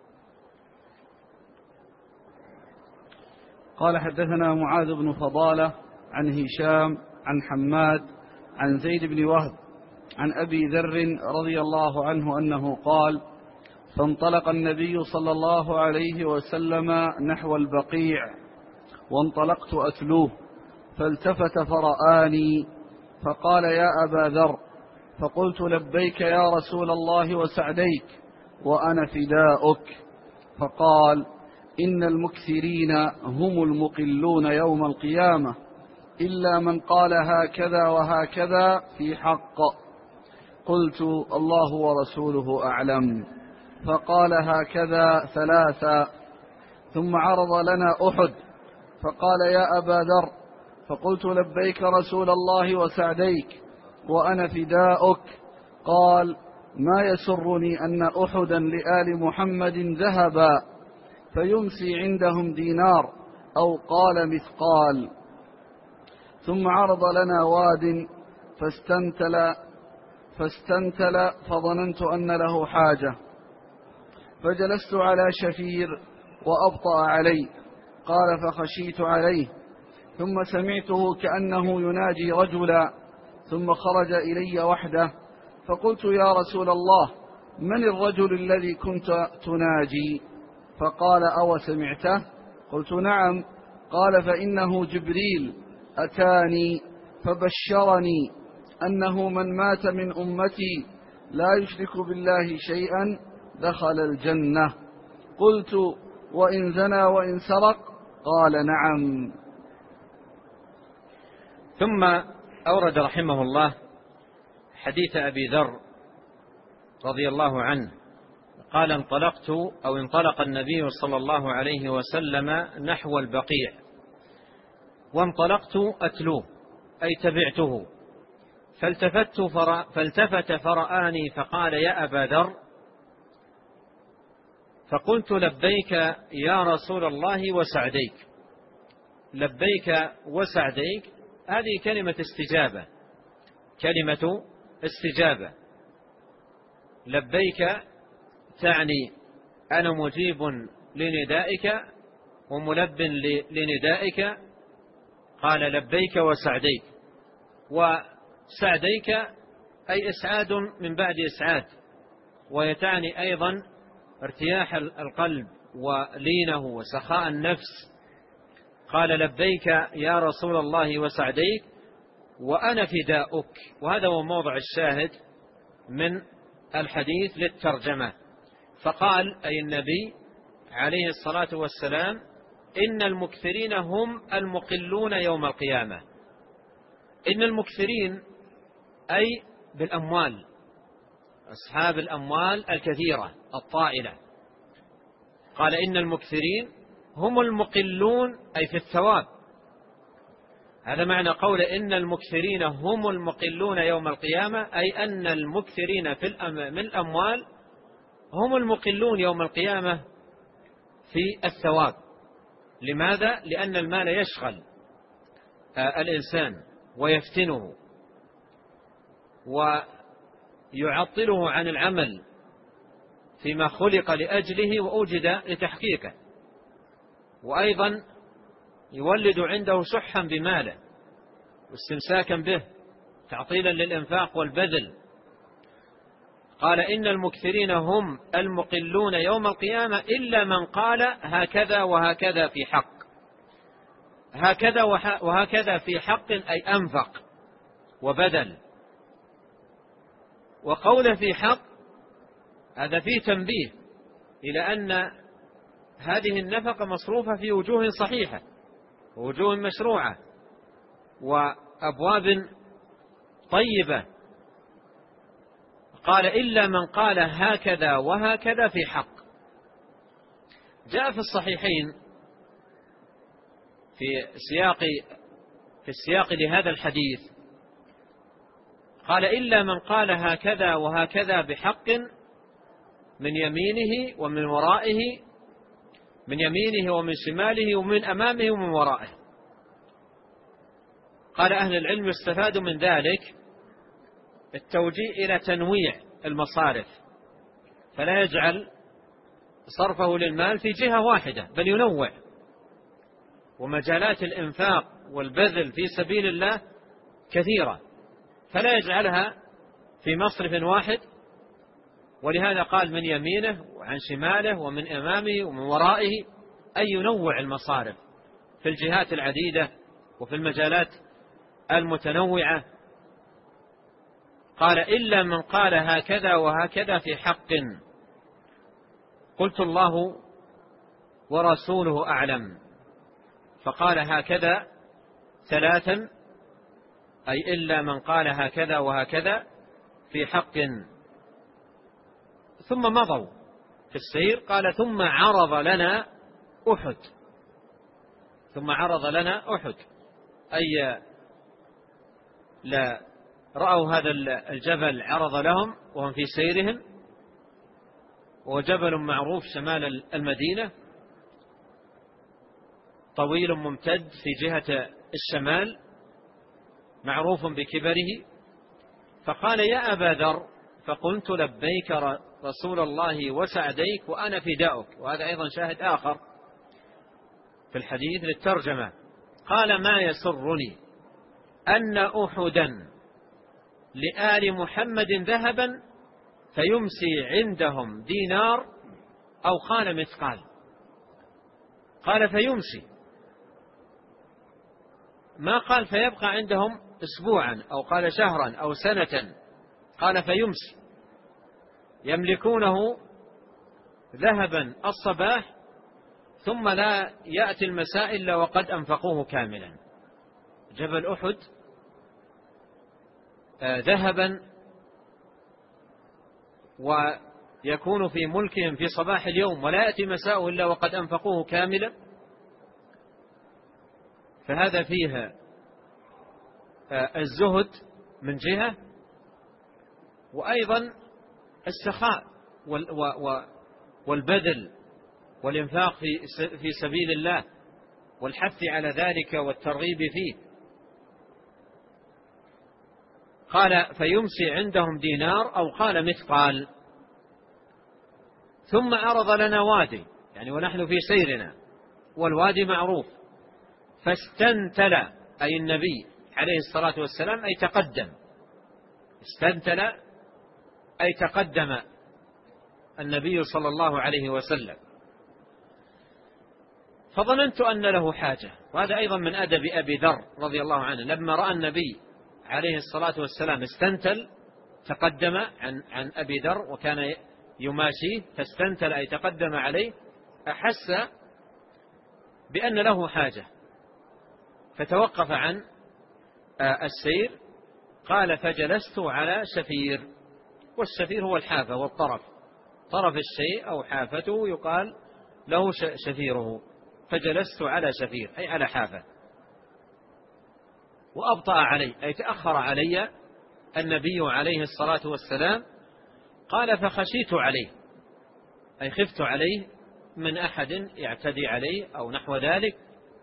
Speaker 1: قال: حدثنا معاذ بن فضالة عن هشام عن حماد عن زيد بن وهب عن أبي ذر رضي الله عنه أنه قال: فانطلق النبي صلى الله عليه وسلم نحو البقيع وانطلقت أتلوه، فالتفت فرآني فقال: يا أبا ذر. فقلت: لبيك يا رسول الله وسعديك وأنا فداؤك. فقال: إن المكثرين هم المقلون يوم القيامة، إلا من قال هكذا وهكذا في حق. قلت: الله ورسوله أعلم. فقال: هكذا ثلاثا. ثم عرض لنا أحد فقال: يا أبا ذر. فقلت: لبيك رسول الله وسعديك وأنا فداؤك. قال: ما يسرني أن أحدا لآل محمد ذهبا فيمسي عندهم دينار، أو قال مثقال. ثم عرض لنا واد فاستنتل فظننت أن له حاجة، فجلست على شفير وأبطأ علي. قال فخشيت عليه، ثم سمعته كأنه يناجي رجلا، ثم خرج إلي وحده، فقلت يا رسول الله من الرجل الذي كنت تناجي؟ فقال أو سمعته؟ قلت نعم. قال فإنه جبريل أتاني فبشرني أنه من مات من أمتي لا يشرك بالله شيئا دخل الجنة. قلت وإن زنى وإن سرق؟ قال نعم.
Speaker 2: ثم أورد رحمه الله حديث أبي ذر رضي الله عنه قال انطلق النبي صلى الله عليه وسلم نحو البقيع، وانطلقت أتلوه أي تبعته، فالتفت فرآني فقال يا أبا ذر، فقلت لبيك يا رسول الله وسعديك. لبيك وسعديك هذه كلمة استجابة. لبيك تعني أنا مجيب لندائك وملب لندائك. قال لبيك وسعديك، وسعديك أي إسعاد من بعد إسعاد، ويتعني أيضا ارتياح القلب ولينه وسخاء النفس. قال لبيك يا رسول الله وسعديك وأنا فداؤك. وهذا هو موضع الشاهد من الحديث للترجمة. فقال أي النبي عليه الصلاة والسلام إن المكثرين هم المقلون يوم القيامة. إن المكثرين أي بالأموال، أصحاب الأموال الكثيرة الطائلة. قال إن المكثرين هم المقلون أي في الثواب. هذا معنى قول إن المكثرين هم المقلون يوم القيامة، أي أن المكثرين من الأموال هم المقلون يوم القيامة في الثواب. لماذا؟ لأن المال يشغل الإنسان ويفتنه ويعطله عن العمل فيما خلق لأجله وأوجد لتحقيقه، وأيضا يولد عنده شحا بماله واستمساكا به تعطيلا للإنفاق والبذل. قال إن المكثرين هم المقلون يوم القيامة إلا من قال هكذا وهكذا في حق. هكذا وهكذا في حق أي أنفق وبذل. وقول في حق هذا فيه تنبيه إلى أن هذه النفقة مصروفة في وجوه صحيحة ووجوه مشروعة وأبواب طيبة. قال إلا من قال هكذا وهكذا في حق. جاء في الصحيحين في السياق لهذا الحديث قال إلا من قال هكذا وهكذا بحق من يمينه ومن ورائه، من يمينه ومن شماله ومن أمامه ومن ورائه. قال أهل العلم يستفاد من ذلك التوجيه إلى تنويع المصارف، فلا يجعل صرفه للمال في جهة واحدة بل ينوع. ومجالات الإنفاق والبذل في سبيل الله كثيرة، فلا يجعلها في مصرف واحد. ولهذا قال من يمينه وعن شماله ومن أمامه ومن ورائه، أي ينوع المصارف في الجهات العديدة وفي المجالات المتنوعة. قال إلا من قال هكذا وهكذا في حق. قلت الله ورسوله أعلم. فقال هكذا ثلاثا، أي إلا من قال هكذا وهكذا في حق. ثم مضوا في السير. قال ثم عرض لنا أحد. ثم عرض لنا أحد أي لا رأوا هذا الجبل عرض لهم وهم في سيرهم، وجبل معروف شمال المدينة طويل ممتد في جهة الشمال، معروف بكبره، فقال يا أبا ذر، فقلت لبيك رسول الله وسعديك وأنا فداؤك. وهذا أيضا شاهد آخر في الحديث للترجمة. قال ما يسرني أن أحدا لآل محمد ذهبا فيمسي عندهم دينار، أو قال مثقال. قال فيمسي، ما قال فيبقى عندهم أسبوعا أو قال شهرا أو سنة، قال فيمسي، يملكونه ذهبا الصباح ثم لا يأتي المساء إلا وقد أنفقوه كاملا. جبل أحد ذهبا ويكون في ملكهم في صباح اليوم ولا يأتي مساء إلا وقد أنفقوه كاملا، فهذا فيها الزهد من جهة، وأيضا السخاء والبذل والإنفاق في سبيل الله والحث على ذلك والترغيب فيه. قال فيمسي عندهم دينار أو قال مثقال. ثم عرض لنا وادي، يعني ونحن في سيرنا والوادي معروف، فاستنتل أي النبي عليه الصلاة والسلام أي تقدم، استنتل أي تقدم النبي صلى الله عليه وسلم، فظننت أن له حاجة. وهذا أيضا من أدب أبي ذر رضي الله عنه، لما رأى النبي عليه الصلاة والسلام استنتل تقدم عن أبي ذر وكان يماشيه، فاستنتل أي تقدم عليه، أحس بأن له حاجة فتوقف عن السير. قال فجلست على شفير، والشفير هو الحافة والطرف، طرف الشيء أو حافته يقال له شفيره، فجلست على شفير أي على حافة. وأبطأ علي أي تأخر علي النبي عليه الصلاة والسلام. قال فخشيت عليه أي خفت عليه من أحد يعتدي عليه أو نحو ذلك.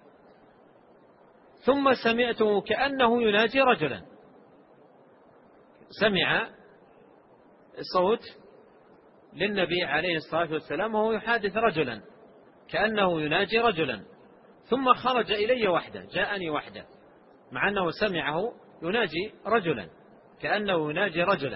Speaker 2: ثم سمعته كأنه يناجي رجلا، سمع صوت للنبي عليه الصلاة والسلام وهو يحادث رجلا كأنه يناجي رجلا، ثم خرج إلي وحده، جاءني وحده، مع أنه سمعه يناجي رجلا كأنه يناجي رجلا.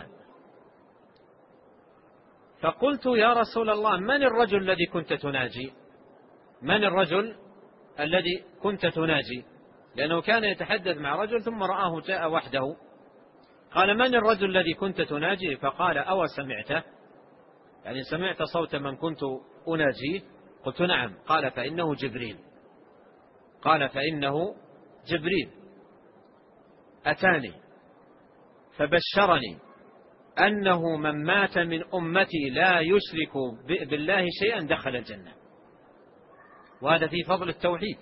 Speaker 2: فقلت يا رسول الله من الرجل الذي كنت تناجي؟ من الرجل الذي كنت تناجي؟ لأنه كان يتحدث مع رجل ثم رآه جاء وحده. قال من الرجل الذي كنت تناجي؟ فقال أو سمعته، يعني سمعت صوت من كنت أناجيه؟ قلت نعم. قال فإنه جبريل. قال فإنه جبريل أتاني فبشرني أنه من مات من أمتي لا يشرك بالله شيئا دخل الجنة. وهذا في فضل التوحيد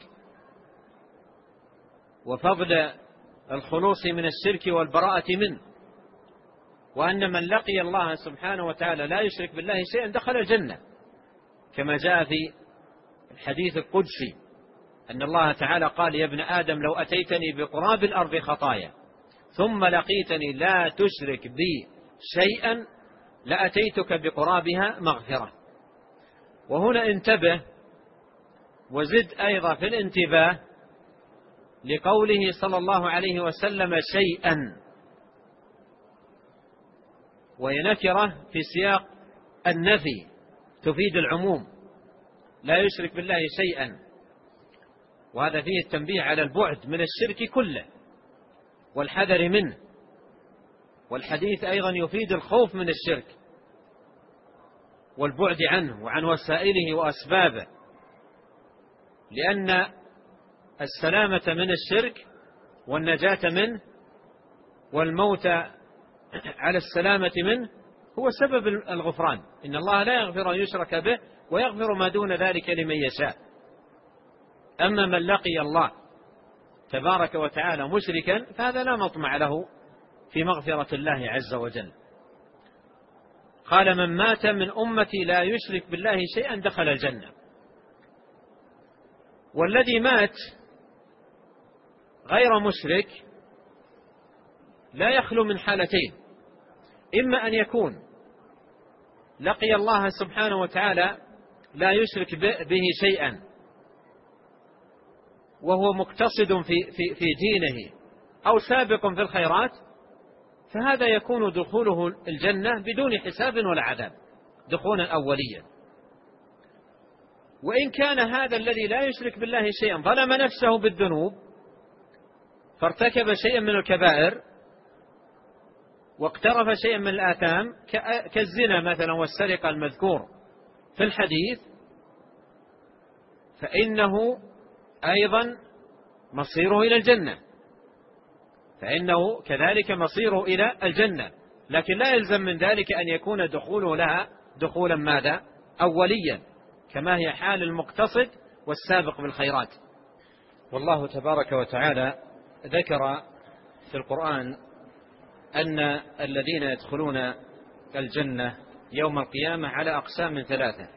Speaker 2: وفضل الخلوص من الشرك والبراءة منه، وأن من لقي الله سبحانه وتعالى لا يشرك بالله شيئا دخل الجنة، كما جاء في الحديث القدسي أن الله تعالى قال يا ابن آدم لو أتيتني بقراب الأرض خطايا ثم لقيتني لا تشرك بي شيئا لأتيتك بقرابها مغفرة. وهنا انتبه وزد أيضا في الانتباه لقوله صلى الله عليه وسلم شيئا، وهي نكرة في سياق النفي تفيد العموم، لا يشرك بالله شيئا. وهذا فيه التنبيه على البعد من الشرك كله والحذر منه. والحديث أيضا يفيد الخوف من الشرك والبعد عنه وعن وسائله وأسبابه، لأن السلامة من الشرك والنجاة منه والموت على السلامة منه هو سبب الغفران. إن الله لا يغفر أن يشرك به ويغفر ما دون ذلك لمن يشاء. أما من لقي الله تبارك وتعالى مشركا فهذا لا مطمع له في مغفرة الله عز وجل. قال من مات من أمتي لا يشرك بالله شيئا دخل الجنة. والذي مات غير مشرك لا يخلو من حالتين: إما أن يكون لقي الله سبحانه وتعالى لا يشرك به شيئا وهو مقتصد في دينه أو سابق في الخيرات، فهذا يكون دخوله الجنة بدون حساب ولا عذاب، دخولا أوليا. وإن كان هذا الذي لا يشرك بالله شيئا ظلم نفسه بالذنوب فارتكب شيئا من الكبائر واقترف شيئا من الآثام كالزنا مثلا والسرقة المذكور في الحديث، فإنه أيضا مصيره إلى الجنة، فإنه كذلك مصيره إلى الجنة، لكن لا يلزم من ذلك أن يكون دخوله لها دخولا ماذا؟ أوليا، كما هي حال المقتصد والسابق بالخيرات. والله تبارك وتعالى ذكر في القرآن أن الذين يدخلون الجنة يوم القيامة على أقسام 3: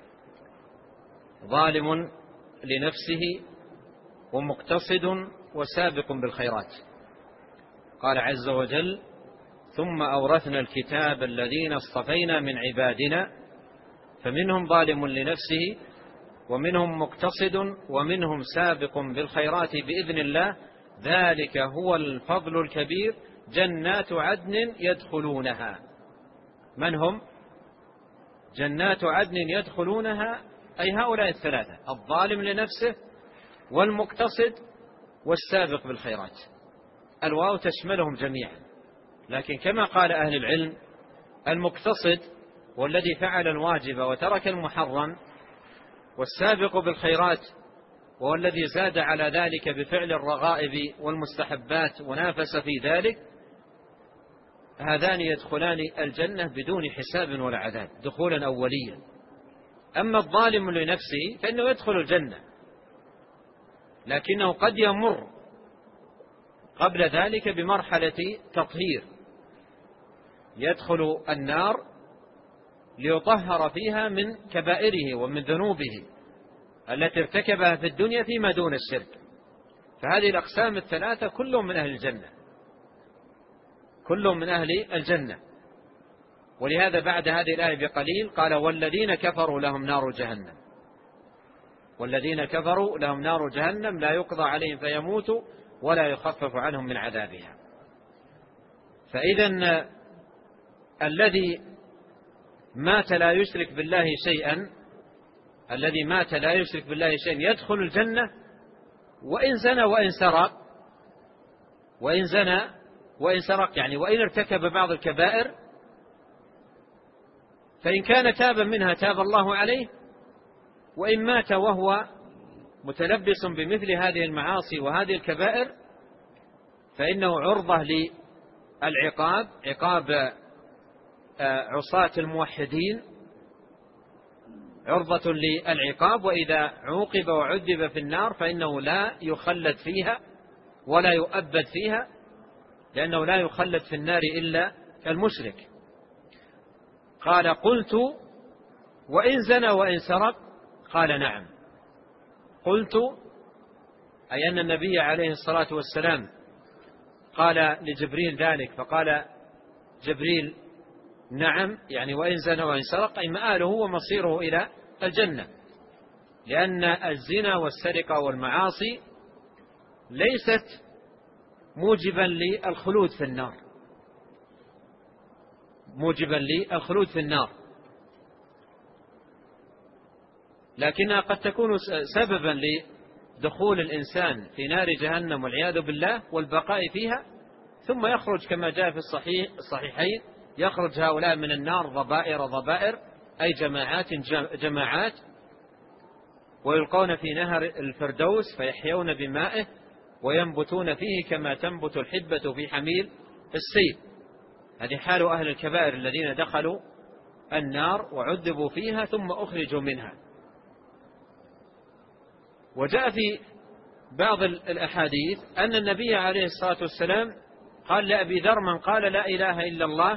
Speaker 2: ظالم لنفسه ومقتصد وسابق بالخيرات. قال عز وجل: ثم أورثنا الكتاب الذين اصطفينا من عبادنا فمنهم ظالم لنفسه ومنهم مقتصد ومنهم سابق بالخيرات بإذن الله ذلك هو الفضل الكبير جنات عدن يدخلونها. من هم؟ جنات عدن يدخلونها أي هؤلاء 3: الظالم لنفسه والمقتصد والسابق بالخيرات. الواو تشملهم جميعا، لكن كما قال أهل العلم المقتصد والذي فعل الواجب وترك المحرم، والسابق بالخيرات وهو الذي زاد على ذلك بفعل الرغائب والمستحبات ونافس في ذلك، هذان يدخلان الجنة بدون حساب ولا عذاب دخولا أوليا. أما الظالم لنفسه فإنه يدخل الجنة، لكنه قد يمر قبل ذلك بمرحلة تطهير، يدخل النار ليطهر فيها من كبائره ومن ذنوبه التي ارتكبها في الدنيا فيما دون الشرك. فهذه الأقسام 3 كلهم من أهل الجنة، كلهم من أهل الجنة. ولهذا بعد هذه الآية بقليل قال: والذين كفروا لهم نار جهنم، والذين كفروا لهم نار جهنم لا يقضى عليهم فيموتوا ولا يخفف عنهم من عذابها. فإذا الذي مات لا يشرك بالله شيئا، الذي مات لا يشرك بالله شيئا يدخل الجنة وإن زنى وإن سرق، وإن زنى وإن سرق يعني وإن ارتكب بعض الكبائر، فإن كان تابا منها تاب الله عليه، وإن مات وهو متلبس بمثل هذه المعاصي وهذه الكبائر فإنه عرضة للعقاب، عقاب عصاة الموحدين، عرضة للعقاب. وإذا عوقب وعذب في النار فإنه لا يخلد فيها ولا يؤبد فيها، لأنه لا يخلد في النار إلا المشرك. قال: قلت وإن زنى وإن سرق؟ قال: نعم. قلت أي أن النبي عليه الصلاة والسلام قال لجبريل ذلك، فقال جبريل: نعم، يعني وإن زنى وإن سرق أي مآله ومصيره إلى الجنة، لأن الزنا والسرقة والمعاصي ليست موجبا للخلود في النار، موجبا للخلود في النار، لكنها قد تكون سببا لدخول الإنسان في نار جهنم والعياذ بالله والبقاء فيها، ثم يخرج كما جاء في الصحيحين: يخرج هؤلاء من النار ضبائر ضبائر، أي جماعات جماعات، ويلقون في نهر الفردوس فيحيون بمائه وينبتون فيه كما تنبت الحبة في حميل السيل. هذه حال أهل الكبائر الذين دخلوا النار وعذبوا فيها ثم أخرجوا منها. وجاء في بعض الأحاديث أن النبي عليه الصلاة والسلام قال لأبي ذر: من قال لا إله إلا الله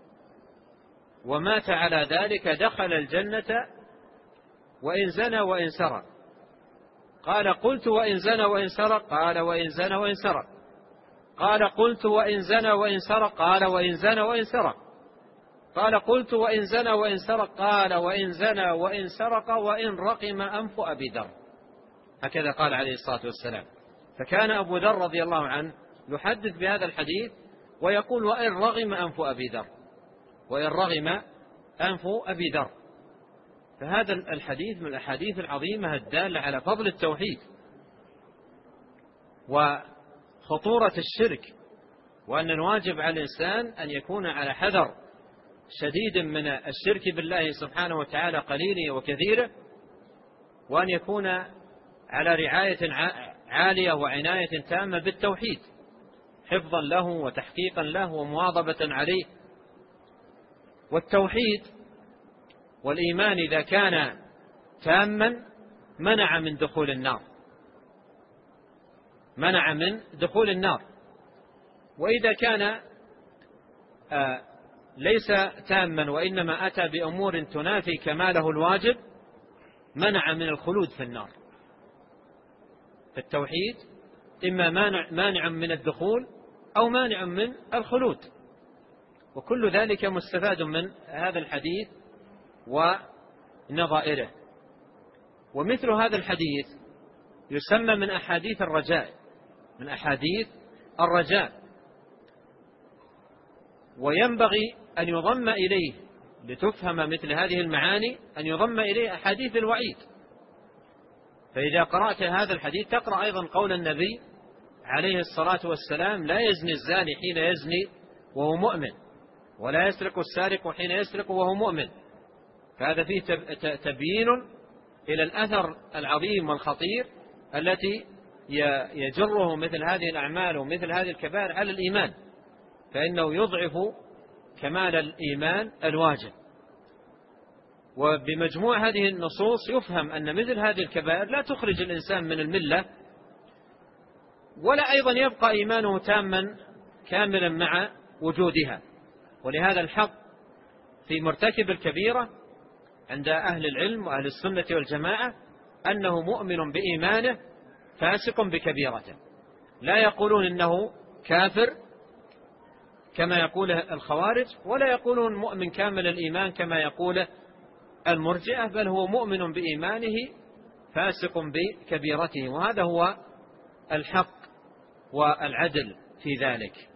Speaker 2: ومات على ذلك دخل الجنة وإن زنى وإن سرق. قال: قلت وإن زنى وإن سرق؟ قال: وإن زنى وإن سرق. قال قلت وإن زنى وإن سرق؟ قال وإن زنى وإن سرق. قال قلت وإن زنى وإن سرق؟ قال وإن زنى وإن سرق وإن رقم أنف أبي ذر. هكذا قال عليه الصلاة والسلام. فكان أبو ذر رضي الله عنه يحدث بهذا الحديث ويقول وإن رغم أنف أبي ذر، وإن رغم أنف أبي ذر. فهذا الحديث من الأحاديث العظيمة الدالة على فضل التوحيد وخطورة الشرك، وأن الواجب على الإنسان أن يكون على حذر شديد من الشرك بالله سبحانه وتعالى قليله وكثيره، وأن يكون على رعاية عالية وعناية تامة بالتوحيد حفظا له وتحقيقا له ومواظبة عليه. والتوحيد والإيمان إذا كان تاما منع من دخول النار، منع من دخول النار. وإذا كان ليس تاما وإنما أتى بأمور تنافي كماله الواجب منع من الخلود في النار. فالتوحيد إما مانع من الدخول أو مانع من الخلود، وكل ذلك مستفاد من هذا الحديث ونظائره. ومثل هذا الحديث يسمى من أحاديث الرجاء، من أحاديث الرجاء، وينبغي أن يضم إليه لتفهم مثل هذه المعاني أن يضم إليه أحاديث الوعيد. فإذا قرأت هذا الحديث تقرأ أيضا قول النبي عليه الصلاة والسلام لا يزني الزاني حين يزني وهو مؤمن، ولا يسرق السارق حين يسرق وهو مؤمن. فهذا فيه تبيين إلى الأثر العظيم والخطير التي يجره مثل هذه الأعمال ومثل هذه الكبائر على الإيمان، فإنه يضعف كمال الإيمان الواجب. وبمجموع هذه النصوص يفهم أن مثل هذه الكبائر لا تخرج الإنسان من الملة، ولا أيضا يبقى إيمانه تاما كاملا مع وجودها. ولهذا الحق في مرتكب الكبيرة عند أهل العلم وأهل السنة والجماعة أنه مؤمن بإيمانه فاسق بكبيرته، لا يقولون إنه كافر كما يقول الخوارج، ولا يقولون مؤمن كامل الإيمان كما يقول المرجئة، بل هو مؤمن بإيمانه فاسق بكبيرته. وهذا هو الحق والعدل في ذلك.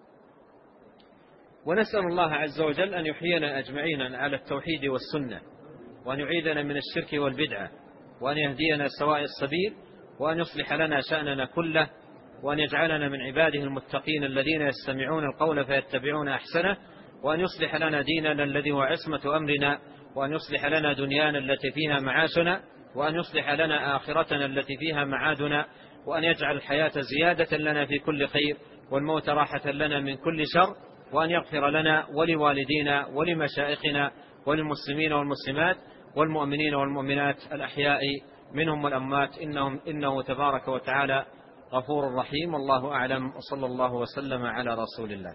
Speaker 2: ونسأل الله عز وجل أن يحيينا أجمعين على التوحيد والسنة، وأن يعيذنا من الشرك والبدعة، وأن يهدينا سواء السبيل، وأن يصلح لنا شأننا كله، وأن يجعلنا من عباده المتقين الذين يستمعون القول فيتبعون أحسنه، وأن يصلح لنا ديننا الذي هو عصمة أمرنا، وأن يصلح لنا دنيانا التي فيها معاشنا، وأن يصلح لنا آخرتنا التي فيها معادنا، وأن يجعل الحياة زيادة لنا في كل خير والموت راحة لنا من كل شر، وأن يغفر لنا ولوالدينا ولمشائخنا وللمسلمين والمسلمات والمؤمنين والمؤمنات الأحياء منهم والأموات، إنه تبارك وتعالى غفور رحيم. والله أعلم، وصلى الله وسلم على رسول الله.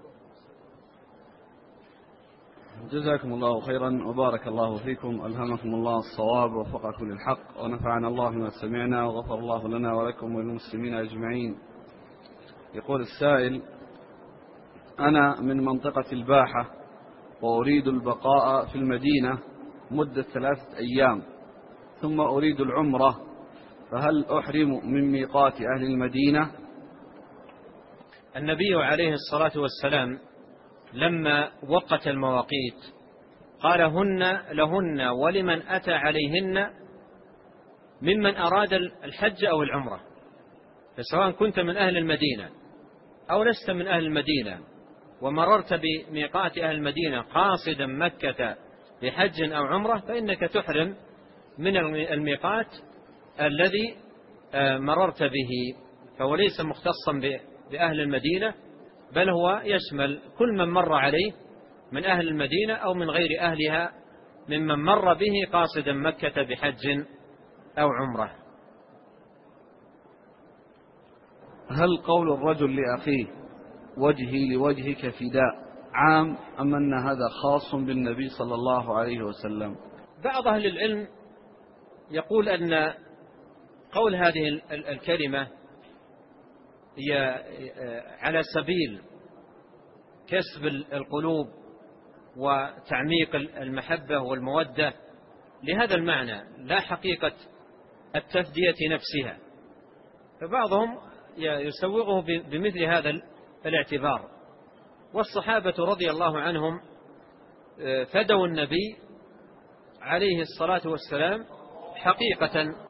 Speaker 1: جزاكم الله خيرا وبارك الله فيكم، ألهمكم الله الصواب ووفقكم للحق، ونفعنا الله بما سمعنا، وغفر الله لنا ولكم وللمسلمين أجمعين. يقول السائل: أنا من منطقة الباحة وأريد البقاء في المدينة مدة 3 أيام، ثم أريد العمرة، فهل أحرم من ميقات أهل المدينة؟
Speaker 2: النبي عليه الصلاة والسلام لما وقت المواقيت قال هن لهن ولمن أتى عليهن ممن أراد الحج أو العمرة. فسواء كنت من أهل المدينة أو لست من أهل المدينة ومررت بميقات أهل المدينة قاصدا مكة لحج أو عمرة، فإنك تحرم من الميقات الذي مررت به، فهو ليس مختصا بأهل المدينة، بل هو يشمل كل من مر عليه من أهل المدينة أو من غير أهلها ممن مر به قاصدا مكة بحج أو عمرة.
Speaker 1: هل قول الرجل لأخيه وجهي لوجهك فداء عام أم أن هذا خاص بالنبي صلى الله عليه وسلم؟
Speaker 2: بعض أهل العلم يقول أن قول هذه الكلمة على سبيل كسب القلوب وتعميق المحبة والمودة لهذا المعنى، لا حقيقة التفدية نفسها. فبعضهم يسوغه بمثل هذا الاعتبار. والصحابة رضي الله عنهم فدوا النبي عليه الصلاة والسلام حقيقة